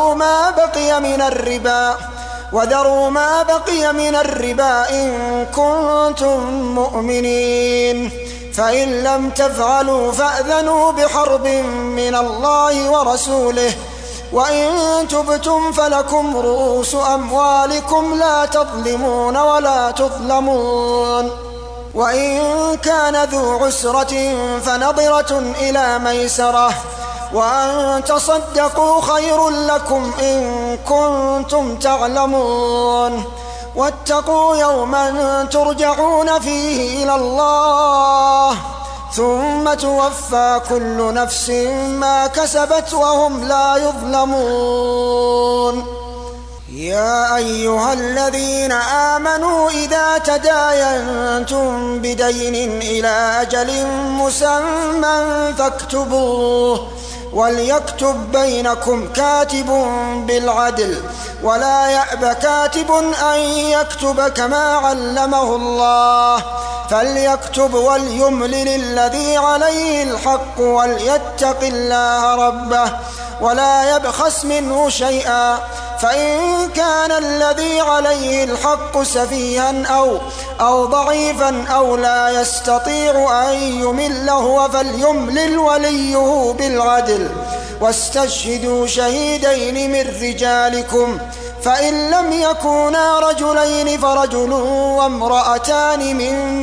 وذروا ما بقي من الربا إن كنتم مؤمنين فإن لم تفعلوا فأذنوا بحرب من الله ورسوله وإن تبتم فلكم رؤوس أموالكم لا تظلمون ولا تظلمون وإن كان ذو عسرة فنظرة إلى ميسرة وأن تصدقوا خير لكم إن كنتم تعلمون واتقوا يوما ترجعون فيه إلى الله ثم توفى كل نفس ما كسبت وهم لا يظلمون يا أيها الذين آمنوا إذا تداينتم بدين إلى أجل مسمى فاكتبوه وليكتب بينكم كاتب بالعدل ولا يأب كاتب أن يكتب كما علمه الله فليكتب وليملل الذي عليه الحق وليتق الله ربه ولا يبخس منه شيئا فإن كان الذي عليه الحق سفيها أو ضعيفا أو لا يستطيع أن يمل هو فليملل وليه بالعدل واستشهدوا شهيدين من رجالكم فإن لم يكونا رجلين فرجل وامرأتان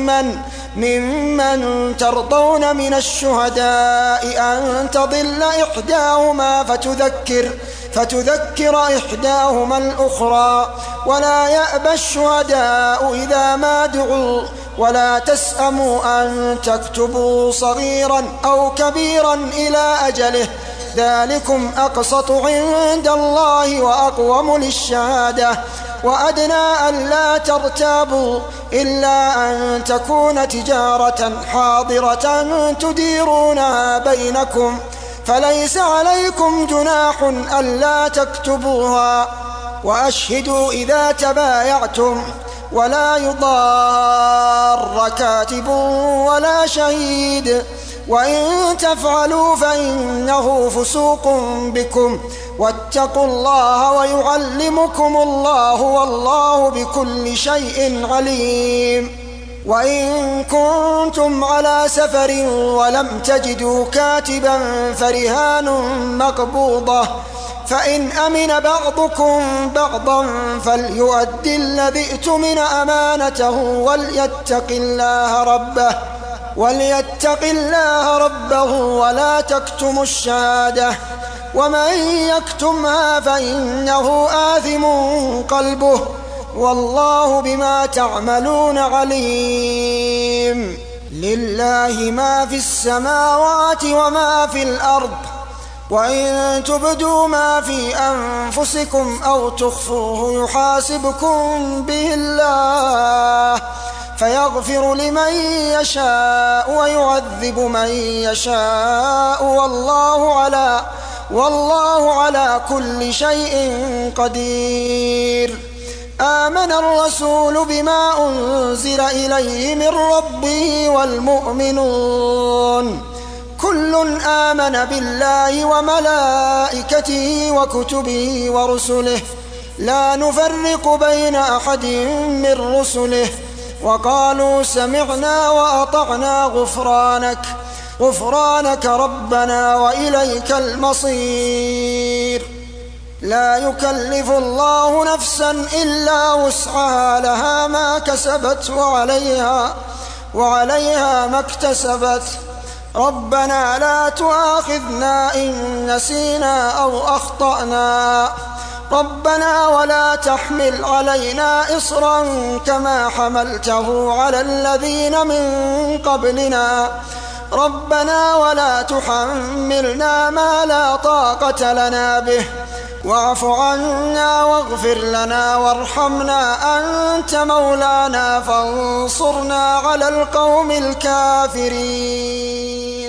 ممن ترضون من الشهداء أن تضل إحداهما فتذكر إحداهما الأخرى ولا يأبى الشهداء إذا ما دعوا ولا تسأموا أن تكتبوا صغيرا أو كبيرا إلى أجله ذلكم أقسط عند الله وأقوم للشهادة وأدنى ألا ترتابوا إلا أن تكون تجارة حاضرة تديرونها بينكم فليس عليكم جناح ألا تكتبوها وأشهدوا إذا تبايعتم ولا يضار كاتب ولا شهيد وإن تفعلوا فإنه فسوق بكم واتقوا الله ويعلمكم الله والله بكل شيء عليم وإن كنتم على سفر ولم تجدوا كاتبا فرهان مقبوضة فإن أمن بعضكم بعضا فليؤدي الذي ائتمن أمانته وليتق الله ربه ولا تكتموا الشهادة ومن يكتمها فإنه آثم قلبه والله بما تعملون عليم لله ما في السماوات وما في الأرض وإن تبدوا ما في أنفسكم أو تخفوه يحاسبكم به الله فيغفر لمن يشاء ويعذب من يشاء والله على كل شيء قدير آمن الرسول بما أنزل إليه من ربه والمؤمنون كل آمن بالله وملائكته وكتبه ورسله لا نفرق بين أحد من رسله وقالوا سمعنا وأطعنا غفرانك ربنا وإليك المصير لا يكلف الله نفسا إلا وسعها لها ما كسبت وعليها ما اكتسبت ربنا لا تؤاخذنا إن نسينا أو أخطأنا ربنا ولا تحمل علينا إصرا كما حملته على الذين من قبلنا ربنا ولا تحملنا ما لا طاقة لنا به واعف عنا واغفر لنا وارحمنا أنت مولانا فانصرنا على القوم الكافرين